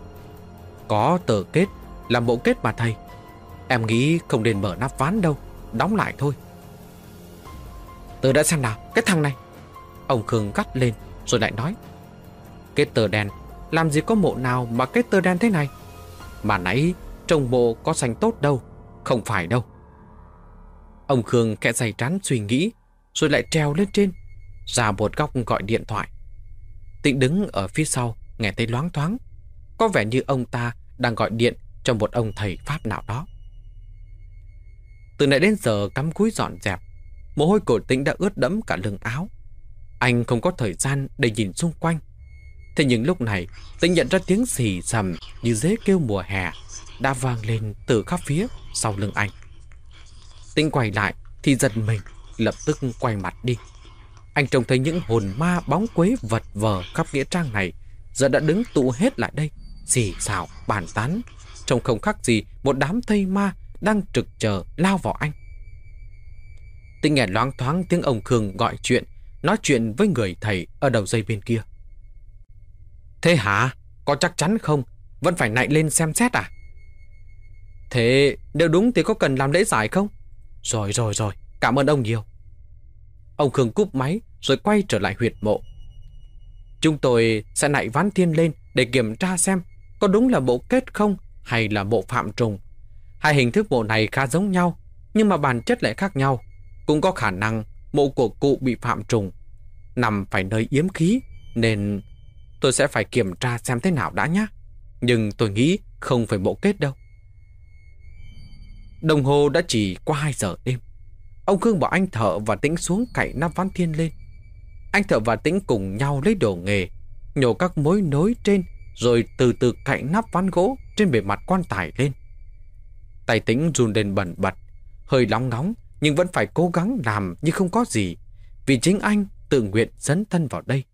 Có tờ kết là mộ kết mà thầy. Em nghĩ không nên mở nắp ván đâu, đóng lại thôi. Tôi đã xem nào, cái thằng này. Ông Khương gắt lên rồi lại nói. Kết tơ đen, làm gì có mộ nào mà kết tơ đen thế này. Mà nãy trông mộ có xanh tốt đâu. Không phải đâu. Ông Khương khẽ day trán suy nghĩ, rồi lại trèo lên trên, ra một góc gọi điện thoại. Tĩnh đứng ở phía sau, nghe thấy loáng thoáng. Có vẻ như ông ta đang gọi điện cho một ông thầy Pháp nào đó. Từ nãy đến giờ cắm cúi dọn dẹp, mồ hôi của Tĩnh đã ướt đẫm cả lưng áo. Anh không có thời gian để nhìn xung quanh. Thế nhưng lúc này, Tĩnh nhận ra tiếng xì xầm như dế kêu mùa hè đã vang lên từ khắp phía sau lưng anh. Tĩnh quay lại thì giật mình, lập tức quay mặt đi. Anh trông thấy những hồn ma bóng quế vật vờ khắp nghĩa trang này giờ đã đứng tụ hết lại đây, xì xào bàn tán, trông không khác gì một đám thây ma đang trực chờ lao vào anh. Tĩnh nghe loáng thoáng tiếng ông Khương gọi chuyện, nói chuyện với người thầy ở đầu dây bên kia. Thế hả? Có chắc chắn không? Vẫn phải nạy lên xem xét à? Thế nếu đúng thì có cần làm lễ giải không? Rồi rồi rồi, cảm ơn ông nhiều. Ông Khương cúp máy rồi quay trở lại huyệt mộ. Chúng tôi sẽ nạy ván thiên lên để kiểm tra xem có đúng là mộ kết không hay là mộ phạm trùng. Hai hình thức mộ này khá giống nhau, nhưng mà bản chất lại khác nhau. Cũng có khả năng mộ của cụ bị phạm trùng, nằm phải nơi yếm khí, nên tôi sẽ phải kiểm tra xem thế nào đã nhé. Nhưng tôi nghĩ không phải mộ kết đâu. Đồng hồ đã chỉ qua hai giờ đêm. Ông Khương bảo anh Thợ và Tĩnh xuống cậy nắp ván thiên lên. Anh Thợ và Tĩnh cùng nhau lấy đồ nghề, nhổ các mối nối trên, rồi từ từ cậy nắp ván gỗ trên bề mặt quan tài lên. Tay Tĩnh run lên bần bật, hơi nóng nóng, nhưng vẫn phải cố gắng làm như không có gì, vì chính anh tự nguyện dấn thân vào đây.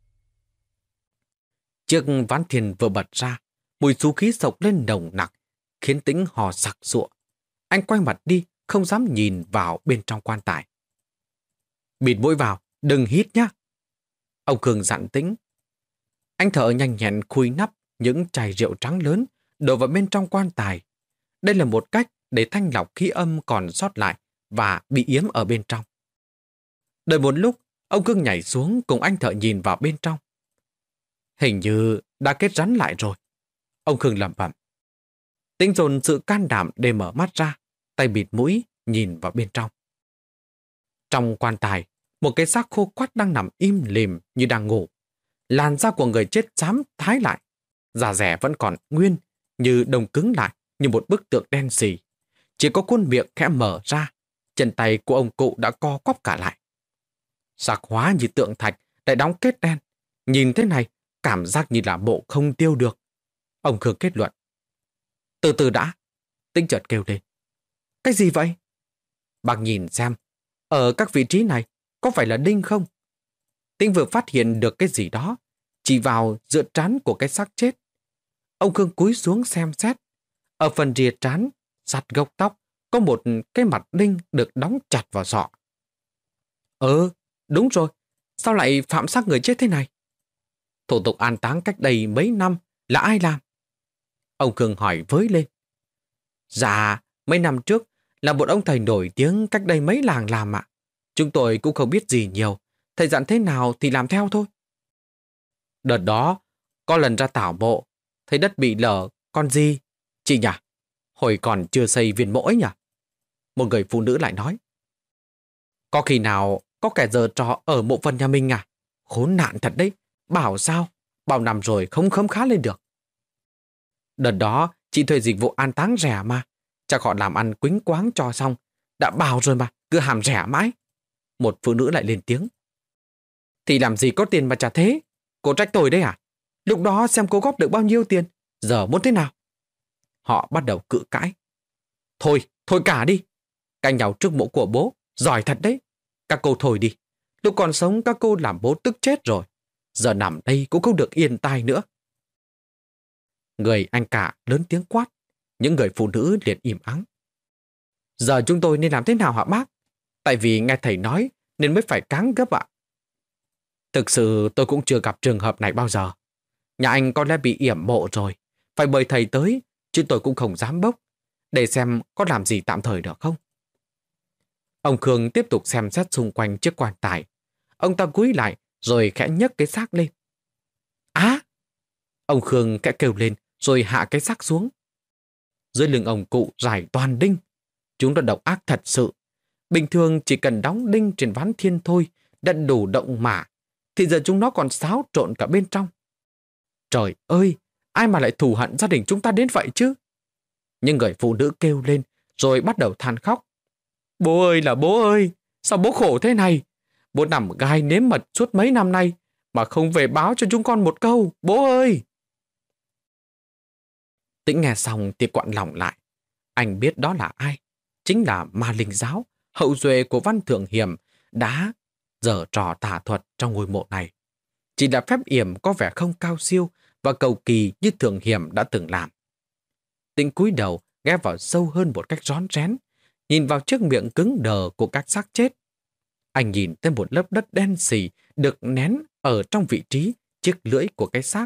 Chiếc ván thiên vừa bật ra, mùi xú khí sộc lên nồng nặc, khiến Tĩnh hò sặc sụa. Anh quay mặt đi, không dám nhìn vào bên trong quan tài. Bịt mũi vào, đừng hít nhá. Ông Khương dặn Tĩnh. Anh Thợ nhanh nhẹn khui nắp những chai rượu trắng lớn đổ vào bên trong quan tài. Đây là một cách để thanh lọc khí âm còn sót lại và bị yếm ở bên trong. Đợi một lúc, ông Khương nhảy xuống cùng anh Thợ nhìn vào bên trong. Hình như đã kết rắn lại rồi. Ông Khương lẩm bẩm. Tĩnh dồn sự can đảm để mở mắt ra, tay bịt mũi nhìn vào bên trong. Trong quan tài, một cái xác khô quắt đang nằm im lìm như đang ngủ. Làn da của người chết xám thái lại, da dẻ vẫn còn nguyên, như đông cứng lại như một bức tượng đen xì. Chỉ có khuôn miệng khẽ mở ra, chân tay của ông cụ đã co quắp cả lại. Xác hóa như tượng thạch lại đóng kết đen. Nhìn thế này, cảm giác như là mộ không tiêu được. Ông Khương kết luận. Từ từ đã. Tĩnh chợt kêu lên. Cái gì vậy? Bác nhìn xem, ở các vị trí này có phải là đinh không? Tĩnh vừa phát hiện được cái gì đó, chỉ vào giữa trán của cái xác chết. Ông Khương cúi xuống xem xét. Ở phần rìa trán, sát gốc tóc, có một cái mặt đinh được đóng chặt vào sọ. Ờ, đúng rồi. Sao lại phạm xác người chết thế này? Thủ tục an táng cách đây mấy năm là ai làm? Ông Khương hỏi với lên. Dạ, mấy năm trước là một ông thầy nổi tiếng cách đây mấy làng làm ạ. Chúng tôi cũng không biết gì nhiều. Thầy dặn thế nào thì làm theo thôi. Đợt đó, có lần ra tảo mộ, thấy đất bị lở, con gì? Chị nhỉ? Hồi còn chưa xây viên mộ ấy nhỉ? Một người phụ nữ lại nói. Có khi nào có kẻ giở trò ở mộ phần nhà mình à? Khốn nạn thật đấy. Bảo sao? Bao năm rồi không khấm khá lên được. Đợt đó, chị thuê dịch vụ an táng rẻ mà. Chắc họ làm ăn quýnh quáng cho xong. Đã bảo rồi mà, cứ hàm rẻ mãi. Một phụ nữ lại lên tiếng. Thì làm gì có tiền mà trả thế? Cô trách tôi đấy à? Lúc đó xem cô góp được bao nhiêu tiền, giờ muốn thế nào? Họ bắt đầu cự cãi. Thôi, thôi cả đi. Canh nhau trước mộ của bố, giỏi thật đấy. Các cô thôi đi. Lúc còn sống các cô làm bố tức chết rồi. Giờ nằm đây cũng không được yên tai nữa. Người anh cả lớn tiếng quát. Những người phụ nữ liền im ắng. Giờ chúng tôi nên làm thế nào hả bác? Tại vì nghe thầy nói nên mới phải cáng gấp ạ. Thực sự tôi cũng chưa gặp trường hợp này bao giờ. Nhà anh có lẽ bị yểm mộ rồi. Phải mời thầy tới, chứ tôi cũng không dám bốc. Để xem có làm gì tạm thời được không. Ông Khương tiếp tục xem xét xung quanh chiếc quan tài. Ông ta cúi lại rồi khẽ nhấc cái xác lên. Á! Ông Khương khẽ kêu lên rồi hạ cái xác xuống. Dưới lưng ông cụ dài toàn đinh. Chúng đã độc ác thật sự. Bình thường chỉ cần đóng đinh trên ván thiên thôi đã đủ động mà. Thì giờ chúng nó còn xáo trộn cả bên trong. Trời ơi! Ai mà lại thù hận gia đình chúng ta đến vậy chứ? Nhưng người phụ nữ kêu lên rồi bắt đầu than khóc. Bố ơi là bố ơi! Sao bố khổ thế này? Bố nằm gai nếm mật suốt mấy năm nay mà không về báo cho chúng con một câu. Bố ơi! Tĩnh nghe xong thì quặn lòng lại. Anh biết đó là ai? Chính là ma linh giáo, hậu duệ của Văn Thượng Hiểm đã giở trò tà thuật trong ngôi mộ này. Chỉ là phép yểm có vẻ không cao siêu và cầu kỳ như Thượng Hiểm đã từng làm. Tĩnh cúi đầu ghé vào sâu hơn một cách rón rén, nhìn vào chiếc miệng cứng đờ của các xác chết. Anh nhìn thấy một lớp đất đen xì được nén ở trong vị trí chiếc lưỡi của cái xác.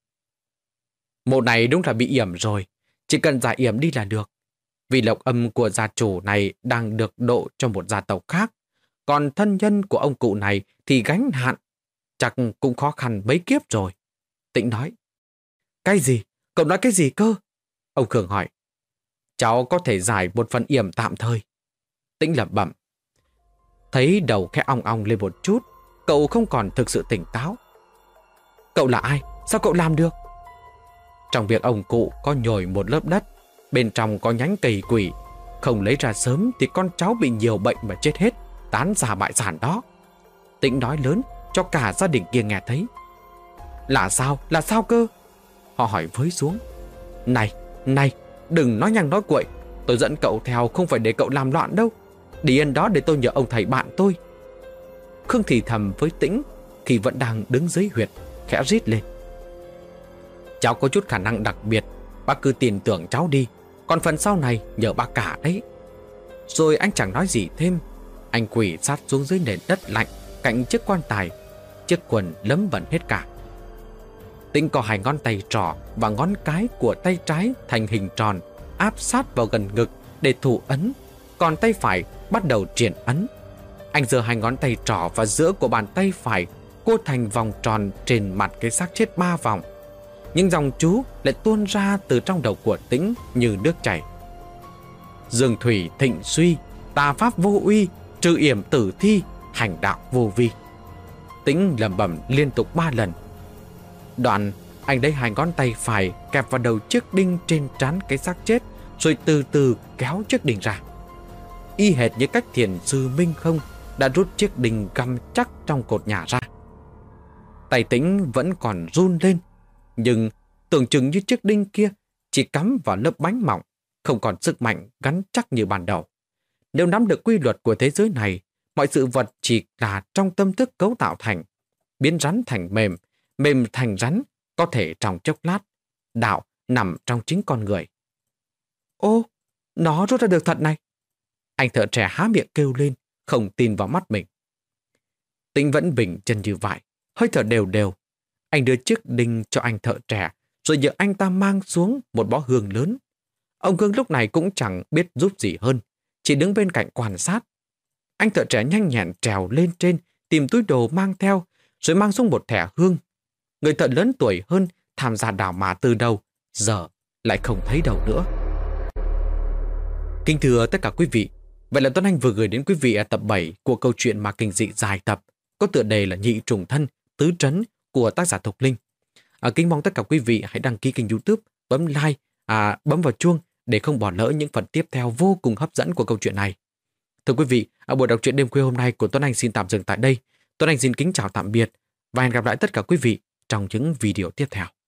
Mộ này đúng là bị yểm rồi, chỉ cần giải yểm đi là được. Vì lộc âm của gia chủ này đang được độ cho một gia tộc khác, còn thân nhân của ông cụ này thì gánh hạn, chắc cũng khó khăn mấy kiếp rồi. Tĩnh nói. Cái gì? Cậu nói cái gì cơ? Ông Khương hỏi. Cháu có thể giải một phần yểm tạm thời. Tĩnh lẩm bẩm. Thấy đầu khẽ ong ong lên một chút, cậu không còn thực sự tỉnh táo. Cậu là ai? Sao cậu làm được? Trong việc ông cụ có nhồi một lớp đất, bên trong có nhánh cây quỷ, không lấy ra sớm thì con cháu bị nhiều bệnh mà chết hết, tán ra bại sản đó. Tĩnh nói lớn cho cả gia đình kia nghe thấy. Là sao? Là sao cơ? Họ hỏi với xuống. Này, này, đừng nói nhăng nói cuội. Tôi dẫn cậu theo không phải để cậu làm loạn đâu. Đi yên đó để tôi nhờ ông thầy bạn tôi. Khương thì thầm với Tĩnh khi vẫn đang đứng dưới huyệt, khẽ rít lên. Cháu có chút khả năng đặc biệt, bác cứ tin tưởng cháu đi, còn phần sau này nhờ bác cả đấy. Rồi anh chẳng nói gì thêm. Anh quỳ sát xuống dưới nền đất lạnh cạnh chiếc quan tài, chiếc quần lấm bẩn hết cả. Tĩnh có hai ngón tay trỏ và ngón cái của tay trái thành hình tròn, áp sát vào gần ngực để thủ ấn, còn tay phải bắt đầu triển ấn. Anh giơ hai ngón tay trỏ và giữa của bàn tay phải cô thành vòng tròn trên mặt cái xác chết ba vòng. Nhưng dòng chú lại tuôn ra từ trong đầu của Tĩnh như nước chảy. Dương thủy thịnh suy, tà pháp vô uy, trừ yểm tử thi, hành đạo vô vi. Tĩnh lẩm bẩm liên tục ba lần. Đoạn anh lấy hai ngón tay phải kẹp vào đầu chiếc đinh trên trán cái xác chết, rồi từ từ kéo chiếc đinh ra. Y hệt như cách thiền sư Minh Không đã rút chiếc đinh găm chắc trong cột nhà ra. Tay Tĩnh vẫn còn run lên, nhưng tưởng chừng như chiếc đinh kia chỉ cắm vào lớp bánh mỏng, không còn sức mạnh gắn chắc như ban đầu. Nếu nắm được quy luật của thế giới này, mọi sự vật chỉ là trong tâm thức cấu tạo thành, biến rắn thành mềm, mềm thành rắn, có thể trong chốc lát. Đạo nằm trong chính con người. Ô, nó rút ra được thật này. Anh thợ trẻ há miệng kêu lên, không tin vào mắt mình. Tĩnh vẫn bình chân như vậy, hơi thở đều đều. Anh đưa chiếc đinh cho anh thợ trẻ, rồi nhờ anh ta mang xuống một bó hương lớn. Ông Khương lúc này cũng chẳng biết giúp gì hơn, chỉ đứng bên cạnh quan sát. Anh thợ trẻ nhanh nhẹn trèo lên trên, tìm túi đồ mang theo, rồi mang xuống một thẻ hương. Người thợ lớn tuổi hơn tham gia đào mả từ đầu, giờ lại không thấy đâu nữa. Kính thưa tất cả quý vị, vậy là Tuấn Anh vừa gửi đến quý vị tập bảy của câu chuyện ma kinh dị dài tập, có tựa đề là Nhị Trùng Thân, Tứ Trấn của tác giả Thục Linh. À, kính mong tất cả quý vị hãy đăng ký kênh YouTube, bấm like, à, bấm vào chuông để không bỏ lỡ những phần tiếp theo vô cùng hấp dẫn của câu chuyện này. Thưa quý vị, ở buổi đọc truyện đêm khuya hôm nay của Tuấn Anh xin tạm dừng tại đây. Tuấn Anh xin kính chào tạm biệt và hẹn gặp lại tất cả quý vị trong những video tiếp theo.